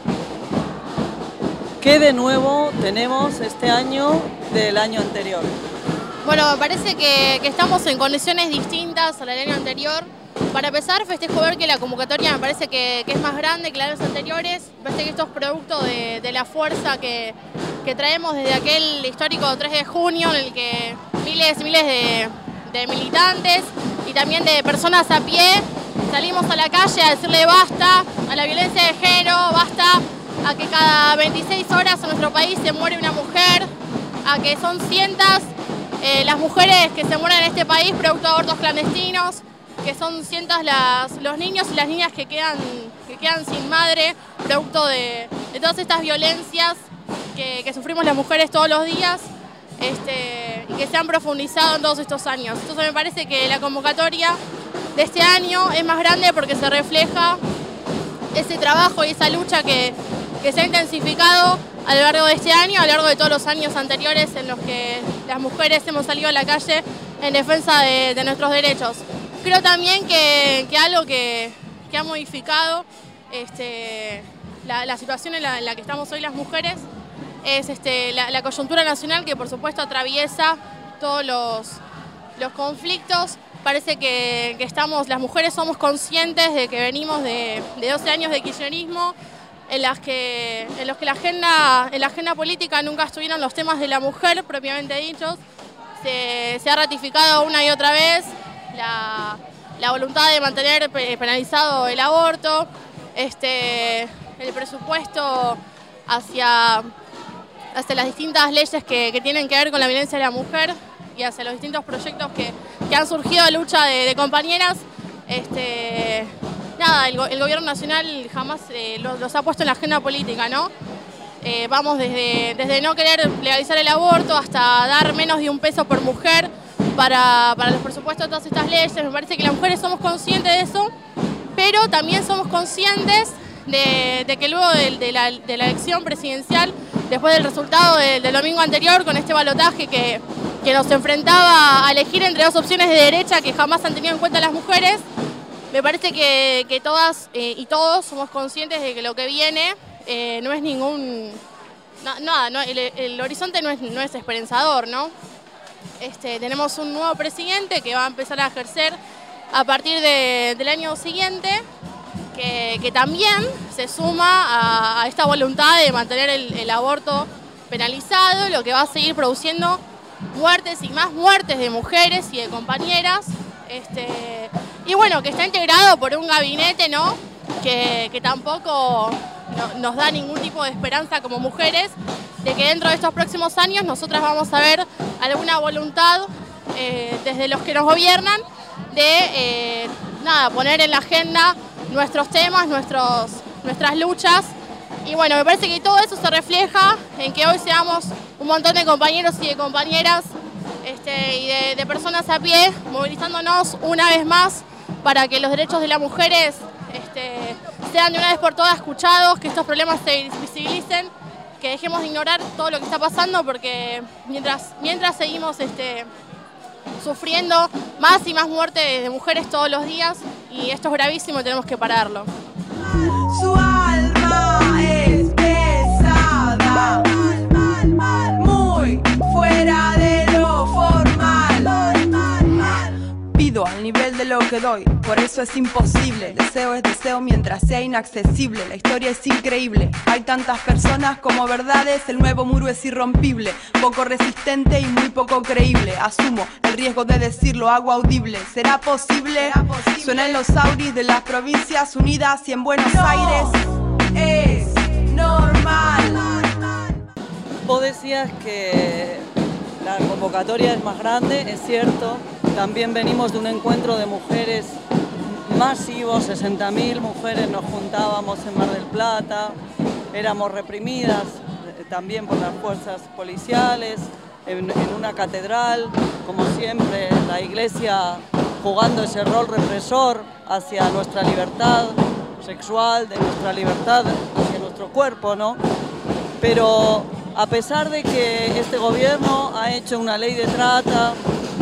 ¿Qué de nuevo tenemos este año del año anterior? Bueno, me parece que, que estamos en condiciones distintas al año anterior. Para empezar, festejo ver que la convocatoria me parece que, que es más grande que los años anteriores. Me parece que esto es producto de, de la fuerza que, que traemos desde aquel histórico tres de junio en el que miles y miles de, de militantes y también de personas a pie salimos a la calle a decirle basta a la violencia de género, basta a que cada veintiséis horas en nuestro país se muere una mujer, a que son cientos eh, las mujeres que se mueren en este país producto de abortos clandestinos, que son cientos las, los niños y las niñas que quedan, que quedan sin madre producto de, de todas estas violencias que, que sufrimos las mujeres todos los días este, y que se han profundizado en todos estos años. Entonces me parece que la convocatoria de este año es más grande porque se refleja ese trabajo y esa lucha que, que se ha intensificado a lo largo de este año, a lo largo de todos los años anteriores en los que las mujeres hemos salido a la calle en defensa de, de nuestros derechos. Creo también que, que algo que, que ha modificado este, la, la situación en la, en la que estamos hoy las mujeres es este, la, la coyuntura nacional que por supuesto atraviesa todos los, los conflictos. Parece que, que estamos, las mujeres somos conscientes de que venimos de, de doce años de kirchnerismo en, las que, en los que la agenda, en la agenda política nunca estuvieron los temas de la mujer propiamente dichos. Se, se ha ratificado una y otra vez La, la voluntad de mantener penalizado el aborto, este, el presupuesto hacia, hacia las distintas leyes que, que tienen que ver con la violencia de la mujer y hacia los distintos proyectos que, que han surgido de lucha de, de compañeras. Este, nada, el, el gobierno nacional jamás eh, los, los ha puesto en la agenda política, ¿no? Eh, vamos desde, desde no querer legalizar el aborto hasta dar menos de un peso por mujer Para, para los presupuestos de todas estas leyes. Me parece que las mujeres somos conscientes de eso, pero también somos conscientes de, de que luego de, de, la, de la elección presidencial, después del resultado de, del domingo anterior, con este balotaje que, que nos enfrentaba a elegir entre dos opciones de derecha que jamás han tenido en cuenta las mujeres, me parece que, que todas eh, y todos somos conscientes de que lo que viene eh, no es ningún... No, nada, no, el, el horizonte no es, no es esperanzador, ¿no? Este, tenemos un nuevo presidente que va a empezar a ejercer a partir de, del año siguiente, que, que también se suma a, a esta voluntad de mantener el, el aborto penalizado, lo que va a seguir produciendo muertes y más muertes de mujeres y de compañeras. Este, y bueno, que está integrado por un gabinete, ¿no? que, que tampoco no, nos da ningún tipo de esperanza como mujeres de que dentro de estos próximos años nosotras vamos a ver alguna voluntad eh, desde los que nos gobiernan de eh, nada, poner en la agenda nuestros temas, nuestros, nuestras luchas. Y bueno, me parece que todo eso se refleja en que hoy seamos un montón de compañeros y de compañeras este, y de, de personas a pie movilizándonos una vez más para que los derechos de las mujeres este, sean de una vez por todas escuchados, que estos problemas se visibilicen, que dejemos de ignorar todo lo que está pasando, porque mientras, mientras seguimos este, sufriendo más y más muertes de mujeres todos los días, y esto es gravísimo y tenemos que pararlo. Su alma es pesada, muy fuera de lo formal. Pido al nivel de lo que doy, por eso es imposible. El deseo es deseo mientras sea inaccesible. La historia es increíble, hay tantas personas como verdades. El nuevo muro es irrompible, poco resistente y muy poco creíble. Asumo el riesgo de decirlo, hago audible. ¿Será posible? ¿Será posible? Suenan los auris de las provincias unidas y en Buenos no Aires es normal. Vos decías que la convocatoria es más grande, es cierto. También venimos de un encuentro de mujeres masivo, sesenta mil mujeres nos juntábamos en Mar del Plata, éramos reprimidas eh, también por las fuerzas policiales, en, en una catedral, como siempre, la iglesia jugando ese rol represor hacia nuestra libertad sexual, de nuestra libertad hacia nuestro cuerpo, ¿no? Pero a pesar de que este gobierno ha hecho una ley de trata,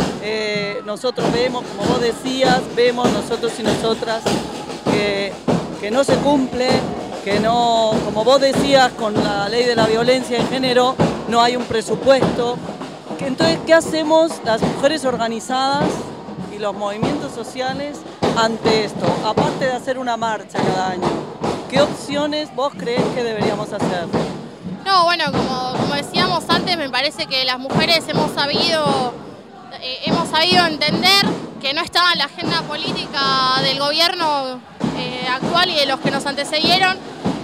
Eh, nosotros vemos, como vos decías, vemos nosotros y nosotras que, que no se cumple, que no, como vos decías, con la ley de la violencia de género no hay un presupuesto. Que, entonces, ¿qué hacemos las mujeres organizadas y los movimientos sociales ante esto? Aparte de hacer una marcha cada año, ¿qué opciones vos creés que deberíamos hacer? No, bueno, como, como decíamos antes, me parece que las mujeres hemos sabido... Eh, hemos sabido entender que no estaba en la agenda política del gobierno eh, actual y de los que nos antecedieron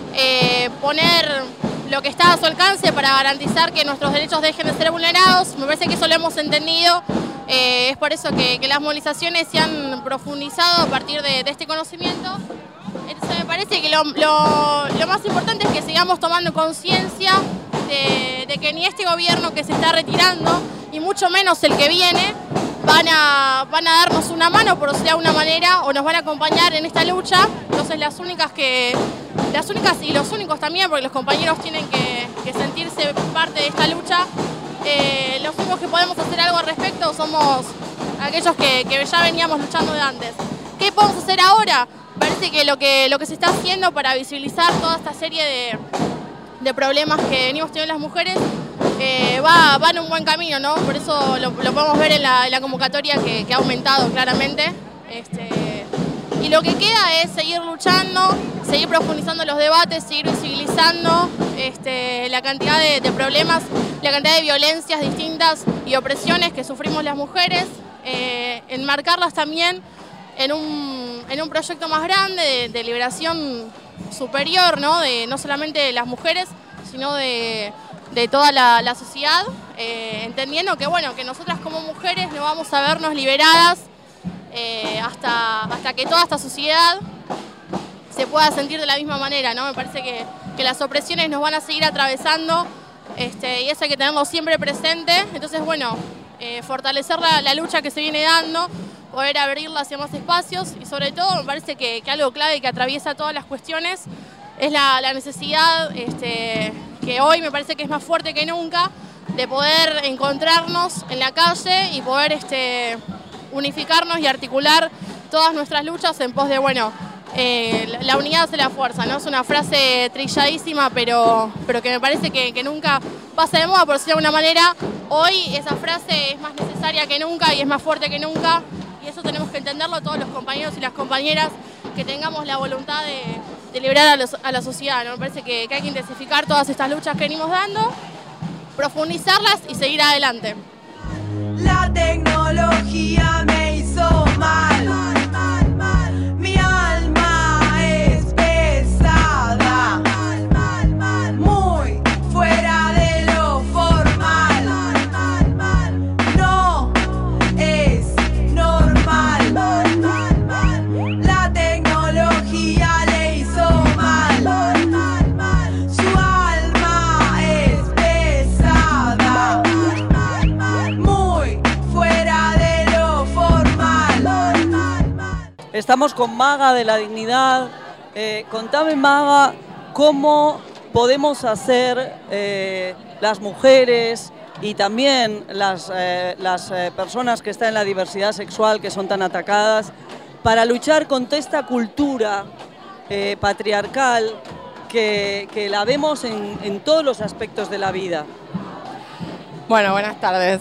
eh, poner lo que está a su alcance para garantizar que nuestros derechos dejen de ser vulnerados. Me parece que eso lo hemos entendido, eh, es por eso que, que las movilizaciones se han profundizado a partir de, de este conocimiento. Entonces me parece que lo, lo, lo más importante es que sigamos tomando conciencia de, de que ni este gobierno que se está retirando, y mucho menos el que viene, van a, van a darnos una mano, por decirlo de alguna manera, o nos van a acompañar en esta lucha. Entonces las únicas que, las únicas y los únicos también, porque los compañeros tienen que, que sentirse parte de esta lucha, eh, los únicos que podemos hacer algo al respecto somos aquellos que, que ya veníamos luchando de antes. ¿Qué podemos hacer ahora? Parece que lo que, lo que se está haciendo para visibilizar toda esta serie de, de problemas que venimos teniendo las mujeres Eh, va, va en un buen camino, ¿no? Por eso lo, lo podemos ver en la, en la convocatoria que, que ha aumentado claramente. Este, y lo que queda es seguir luchando, seguir profundizando los debates, seguir visibilizando este, la cantidad de, de problemas, la cantidad de violencias distintas y opresiones que sufrimos las mujeres, eh, enmarcarlas también en un, en un proyecto más grande de, de liberación superior, ¿no? De, no solamente de las mujeres, sino de... de toda la, la sociedad, eh, entendiendo que bueno, que nosotras como mujeres no vamos a vernos liberadas eh, hasta, hasta que toda esta sociedad se pueda sentir de la misma manera, ¿no? Me parece que, que las opresiones nos van a seguir atravesando este, y eso hay que tenerlo siempre presente. Entonces bueno, eh, fortalecer la, la lucha que se viene dando, poder abrirla hacia más espacios y sobre todo me parece que, que algo clave que atraviesa todas las cuestiones es la, la necesidad este, que hoy me parece que es más fuerte que nunca de poder encontrarnos en la calle y poder este, unificarnos y articular todas nuestras luchas en pos de, bueno, eh, la, la unidad hace la fuerza, ¿no? Es una frase trilladísima, pero, pero que me parece que, que nunca pasa de moda, por decirlo de alguna manera. Hoy esa frase es más necesaria que nunca y es más fuerte que nunca, y eso tenemos que entenderlo todos los compañeros y las compañeras que tengamos la voluntad de, de liberar a, los, a la sociedad, ¿no? Me parece que, que hay que intensificar todas estas luchas que venimos dando, profundizarlas y seguir adelante. La tecnología me hizo mal, mal, mal, mal. Mi alma es pesada. Estamos con Maga de la Dignidad. Eh, contame, Maga, cómo podemos hacer eh, las mujeres y también las, eh, las eh, personas que están en la diversidad sexual, que son tan atacadas, para luchar contra esta cultura eh, patriarcal que, que la vemos en, en todos los aspectos de la vida. Bueno, buenas tardes.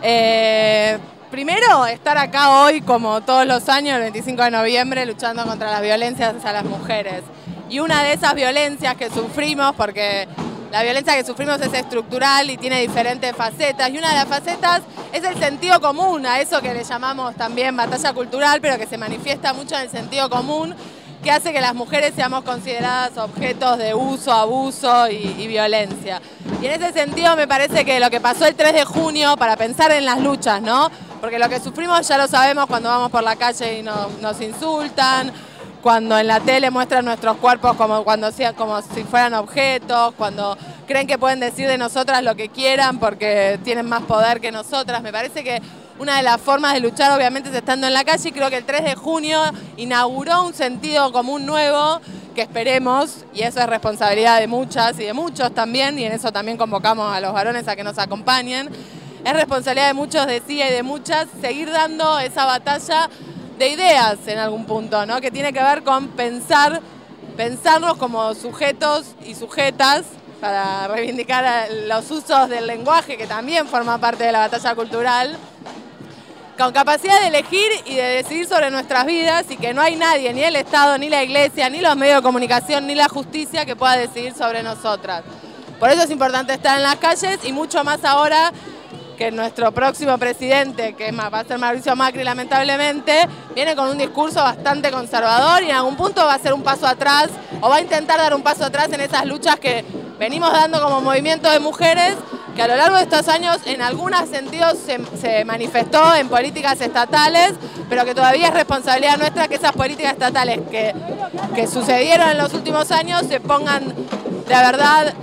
Eh, primero, estar acá hoy, como todos los años, el veinticinco de noviembre, luchando contra las violencias hacia las mujeres. Y una de esas violencias que sufrimos, porque la violencia que sufrimos es estructural y tiene diferentes facetas, y una de las facetas es el sentido común, a eso que le llamamos también batalla cultural, pero que se manifiesta mucho en el sentido común, que hace que las mujeres seamos consideradas objetos de uso, abuso y, y violencia. Y en ese sentido me parece que lo que pasó el tres de junio, para pensar en las luchas, ¿no? Porque lo que sufrimos ya lo sabemos cuando vamos por la calle y nos, nos insultan, cuando en la tele muestran nuestros cuerpos como, cuando, como si fueran objetos, cuando creen que pueden decir de nosotras lo que quieran porque tienen más poder que nosotras. Me parece que una de las formas de luchar obviamente es estando en la calle, y creo que el tres de junio inauguró un sentido común nuevo que esperemos, y eso es responsabilidad de muchas y de muchos también, y en eso también convocamos a los varones a que nos acompañen. Es responsabilidad de muchos, de sí y de muchas, seguir dando esa batalla de ideas en algún punto, ¿no? Que tiene que ver con pensar, pensarnos como sujetos y sujetas, para reivindicar los usos del lenguaje, que también forma parte de la batalla cultural, con capacidad de elegir y de decidir sobre nuestras vidas, y que no hay nadie, ni el Estado, ni la Iglesia, ni los medios de comunicación, ni la justicia, que pueda decidir sobre nosotras. Por eso es importante estar en las calles, y mucho más ahora que nuestro próximo presidente, que va a ser Mauricio Macri lamentablemente, viene con un discurso bastante conservador y en algún punto va a hacer un paso atrás, o va a intentar dar un paso atrás en esas luchas que venimos dando como movimiento de mujeres, que a lo largo de estos años en algunos sentidos se, se manifestó en políticas estatales, pero que todavía es responsabilidad nuestra que esas políticas estatales que, que sucedieron en los últimos años se pongan de verdad,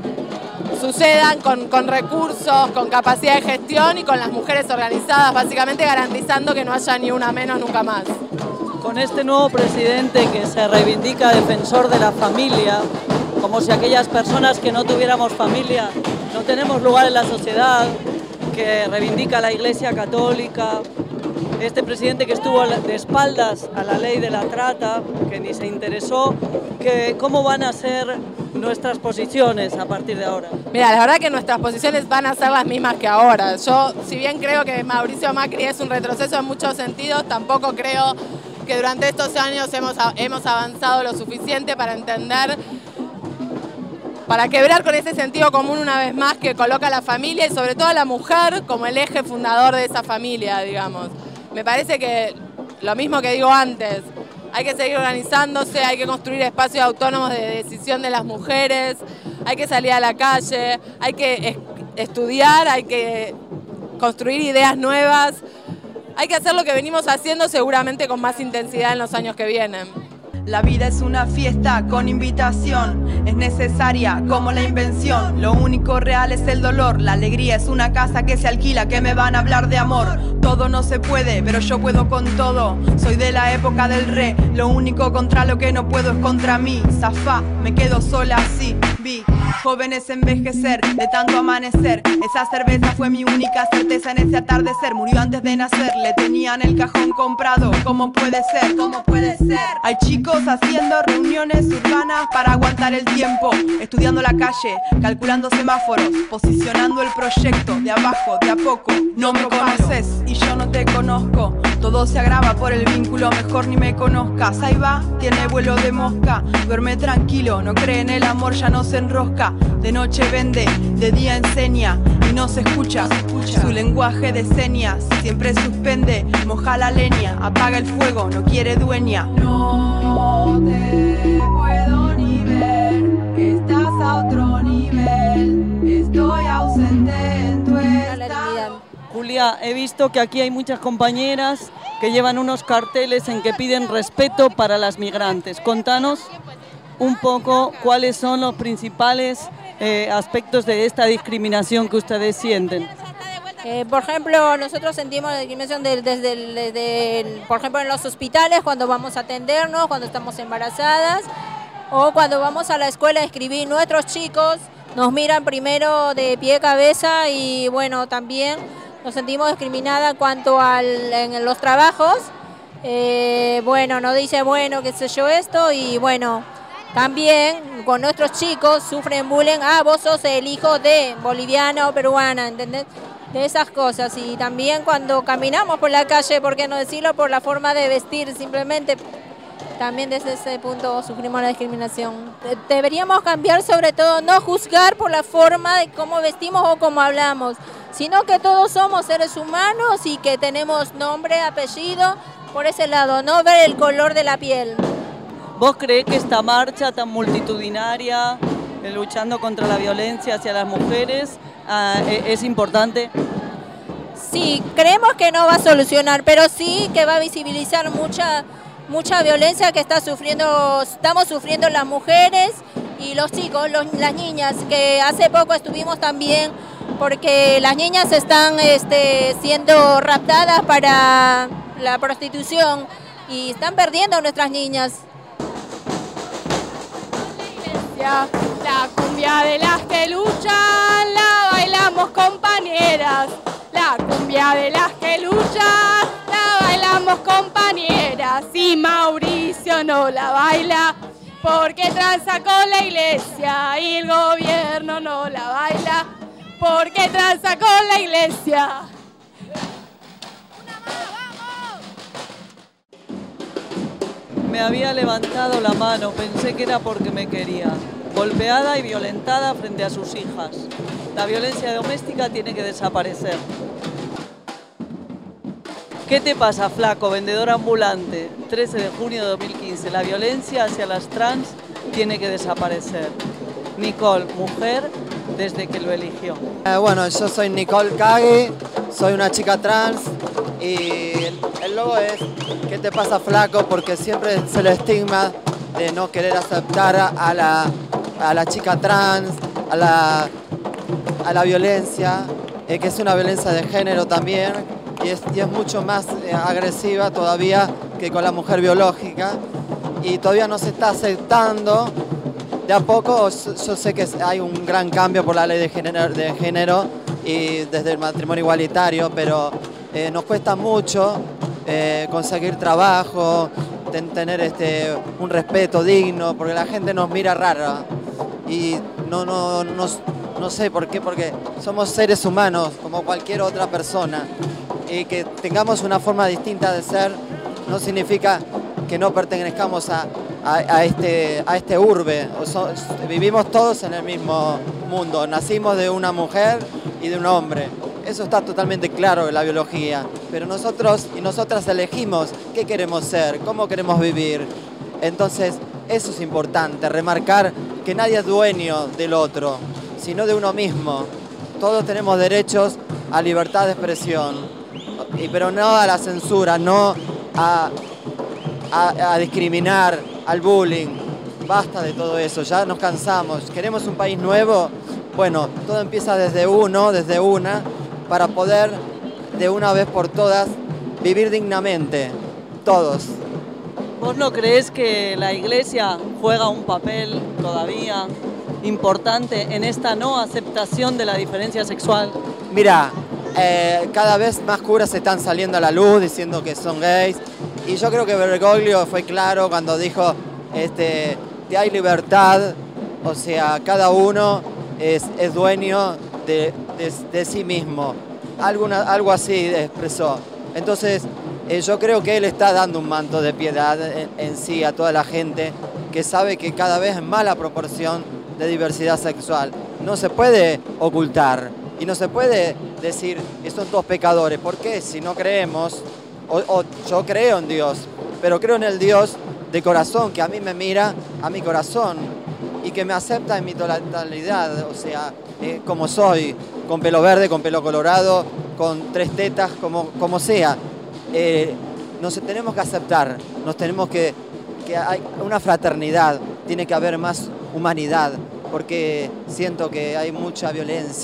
sucedan con, con recursos, con capacidad de gestión y con las mujeres organizadas, básicamente garantizando que no haya ni una menos nunca más. Con este nuevo presidente que se reivindica defensor de la familia, como si aquellas personas que no tuviéramos familia no tenemos lugar en la sociedad, que reivindica la Iglesia Católica, este presidente que estuvo de espaldas a la ley de la trata, que ni se interesó, que ¿cómo van a ser nuestras posiciones a partir de ahora? Mira, la verdad que nuestras posiciones van a ser las mismas que ahora. Yo, si bien creo que Mauricio Macri es un retroceso en muchos sentidos, tampoco creo que durante estos años hemos, hemos avanzado lo suficiente para entender, para quebrar con ese sentido común una vez más que coloca a la familia y sobre todo a la mujer como el eje fundador de esa familia, digamos. Me parece que lo mismo que digo antes, hay que seguir organizándose, hay que construir espacios autónomos de decisión de las mujeres, hay que salir a la calle, hay que estudiar, hay que construir ideas nuevas, hay que hacer lo que venimos haciendo seguramente con más intensidad en los años que vienen. La vida es una fiesta con invitación, es necesaria como la invención. Lo único real es el dolor, la alegría es una casa que se alquila, que me van a hablar de amor. Todo no se puede, pero yo puedo con todo. Soy de la época del re, lo único contra lo que no puedo es contra mí. Zafá, me quedo sola así, vi jóvenes envejecer de tanto amanecer. Esa cerveza fue mi única certeza en ese atardecer. Murió antes de nacer, le tenían el cajón comprado. ¿Cómo puede ser? ¿Cómo puede ser? Hay chicos haciendo reuniones urbanas para aguantar el tiempo, estudiando la calle, calculando semáforos, posicionando el proyecto de abajo, de a poco. No me conoces y yo no te conozco, todo se agrava por el vínculo, mejor ni me conozcas. Ahí va, tiene vuelo de mosca, duerme tranquilo, no cree en el amor, ya no se enrosca. De noche vende, de día enseña y no se escucha, su lenguaje de señas siempre suspende, moja la leña, apaga el fuego, no quiere dueña. No te puedo ni ver, estás a otro nivel, estoy ausente en tu estado. Julia, he visto que aquí hay muchas compañeras que llevan unos carteles en que piden respeto para las migrantes. Contanos un poco cuáles son los principales eh, aspectos de esta discriminación que ustedes sienten. Eh, por ejemplo, nosotros sentimos la discriminación de- desde, el, desde el- por ejemplo, en los hospitales, cuando vamos a atendernos, cuando estamos embarazadas, o cuando vamos a la escuela a escribir. Nuestros chicos nos miran primero de pie a cabeza y, bueno, también nos sentimos discriminadas cuanto al, en los trabajos. Eh, bueno, nos dice, bueno, qué sé yo esto, y bueno, también con nuestros chicos sufren bullying. Ah, vos sos el hijo de boliviana o peruana, ¿entendés? De esas cosas. Y también cuando caminamos por la calle, ¿por qué no decirlo? Por la forma de vestir, simplemente. También desde ese punto sufrimos la discriminación. De- Deberíamos cambiar, sobre todo, no juzgar por la forma de cómo vestimos o cómo hablamos, sino que todos somos seres humanos y que tenemos nombre, apellido, por ese lado, no ver el color de la piel. ¿Vos creés que esta marcha tan multitudinaria, eh, luchando contra la violencia hacia las mujeres, ah, e- es importante? Sí, creemos que no va a solucionar, pero sí que va a visibilizar mucha, mucha violencia que está sufriendo, estamos sufriendo las mujeres y los chicos, los- las niñas, que hace poco estuvimos también, porque las niñas están este, siendo raptadas para la prostitución y están perdiendo a nuestras niñas. La cumbia de las que luchan, la bailamos compañeras. La cumbia de las que luchan, la bailamos compañeras. Y Mauricio no la baila porque tranza con la iglesia. Y el gobierno no la baila porque tranza con la iglesia. Me había levantado la mano, pensé que era porque me quería. Golpeada y violentada frente a sus hijas. La violencia doméstica tiene que desaparecer. ¿Qué te pasa, flaco, vendedor ambulante? trece de junio de dos mil quince. La violencia hacia las trans tiene que desaparecer. Nicole, mujer, desde que lo eligió. Eh, bueno, yo soy Nicole Cagui, soy una chica trans y el, el logo es ¿qué te pasa, flaco? Porque siempre se le estigma de no querer aceptar a la, a la chica trans, a la, a la violencia, eh, que es una violencia de género también y es, y es mucho más eh, agresiva todavía que con la mujer biológica y todavía no se está aceptando. De a poco yo sé que hay un gran cambio por la ley de género, de género y desde el matrimonio igualitario, pero eh, nos cuesta mucho eh, conseguir trabajo, ten, tener este, un respeto digno, porque la gente nos mira rara y no, no, no, no sé por qué, porque somos seres humanos como cualquier otra persona y que tengamos una forma distinta de ser no significa que no pertenezcamos a A, a, este, a este urbe. O so, vivimos todos en el mismo mundo, nacimos de una mujer y de un hombre. Eso está totalmente claro en la biología, pero nosotros y nosotras elegimos qué queremos ser, cómo queremos vivir. Entonces, eso es importante, remarcar que nadie es dueño del otro, sino de uno mismo. Todos tenemos derechos a libertad de expresión, y, pero no a la censura, no a, a, a discriminar, al bullying. Basta de todo eso, ya nos cansamos. ¿Queremos un país nuevo? Bueno, todo empieza desde uno, desde una, para poder de una vez por todas vivir dignamente, todos. ¿Vos no creés que la Iglesia juega un papel todavía importante en esta no aceptación de la diferencia sexual? Mira, eh, cada vez más curas están saliendo a la luz diciendo que son gays. Y yo creo que Bergoglio fue claro cuando dijo este, que hay libertad, o sea, cada uno es, es dueño de, de, de sí mismo. Alguna, algo así expresó. Entonces, eh, yo creo que él está dando un manto de piedad en, en sí a toda la gente que sabe que cada vez es más la proporción de diversidad sexual. No se puede ocultar y no se puede decir que son todos pecadores. ¿Por qué? Si no creemos... O, o yo creo en Dios, pero creo en el Dios de corazón, que a mí me mira a mi corazón y que me acepta en mi totalidad, o sea, eh, como soy, con pelo verde, con pelo colorado, con tres tetas, como, como sea. Eh, nos tenemos que aceptar, nos tenemos que, que hay una fraternidad, tiene que haber más humanidad, porque siento que hay mucha violencia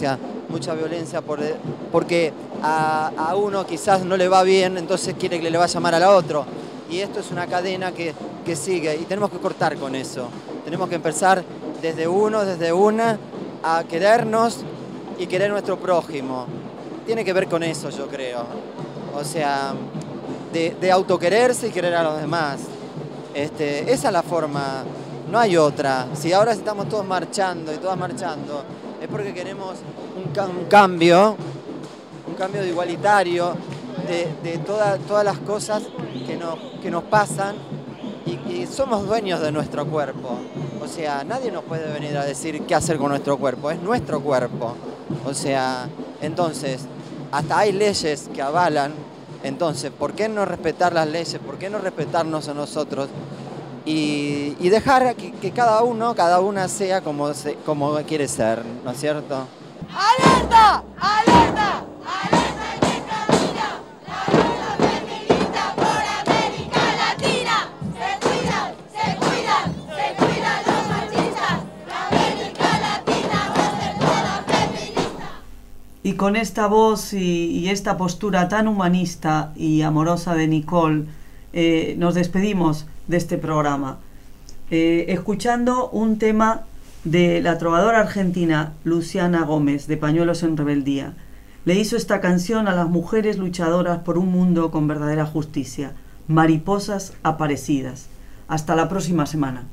mucha violencia por, porque a, a uno quizás no le va bien, entonces quiere que le vaya mal a la otro. Y esto es una cadena que, que sigue y tenemos que cortar con eso. Tenemos que empezar desde uno, desde una, a querernos y querer nuestro prójimo. Tiene que ver con eso, yo creo. O sea, de, de autoquererse y querer a los demás. Este, esa es la forma, no hay otra. Si ahora estamos todos marchando y todas marchando, es porque queremos un, ca un cambio, un cambio de igualitario de, de toda, todas las cosas que nos, que nos pasan y, y somos dueños de nuestro cuerpo. O sea, nadie nos puede venir a decir qué hacer con nuestro cuerpo, es nuestro cuerpo. O sea, entonces, hasta hay leyes que avalan. Entonces, ¿por qué no respetar las leyes? ¿Por qué no respetarnos a nosotros? Y, y dejar que, que cada uno, cada una sea como, se, como quiere ser, ¿no es cierto? ¡Alerta! ¡Alerta! ¡Alerta que camina! La lucha feminista por América Latina. Se cuidan, se cuidan, se cuidan los machistas. La América Latina va a ser toda feminista. Y con esta voz y, y esta postura tan humanista y amorosa de Nicole, eh, nos despedimos de este programa, eh, escuchando un tema de la trovadora argentina Luciana Gómez, de Pañuelos en Rebeldía. Le hizo esta canción a las mujeres luchadoras por un mundo con verdadera justicia, Mariposas Aparecidas. Hasta la próxima semana.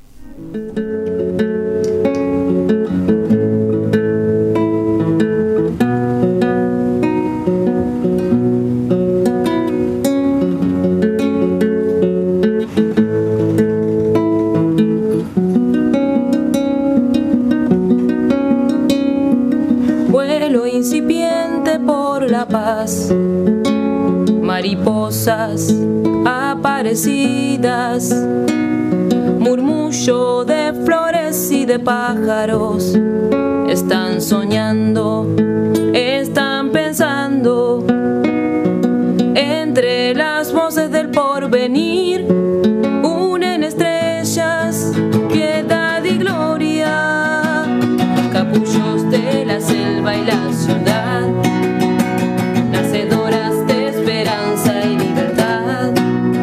Mariposas aparecidas, murmullo de flores y de pájaros, están soñando, están pensando, entre las voces del porvenir, unen estrellas, piedad y gloria, capullos de la selva y la ciudad, nacedoras de esperanza y libertad.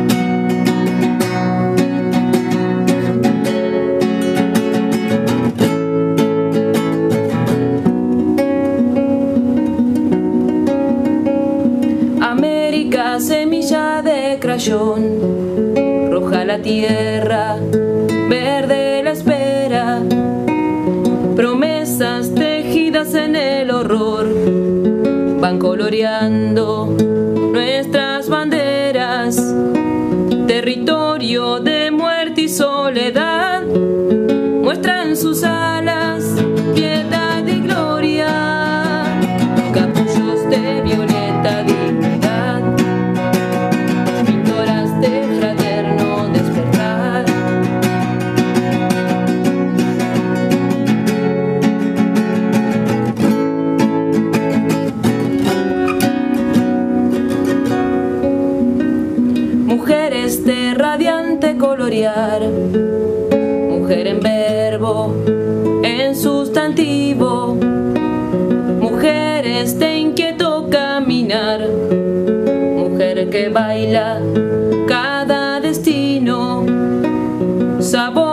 América, semilla de crayón, roja la tierra, verde la espera, promesas tejidas en el horror, van coloreando nuestras banderas, territorio de muerte y soledad, muestran sus alas, piedad y gloria, capullos de violeta dignidad, pintoras de fraterno despertar. Mujeres de radiante colorear, mujer en verbo, en sustantivo, mujeres de inquieto caminar, mujer que baila cada destino, sabor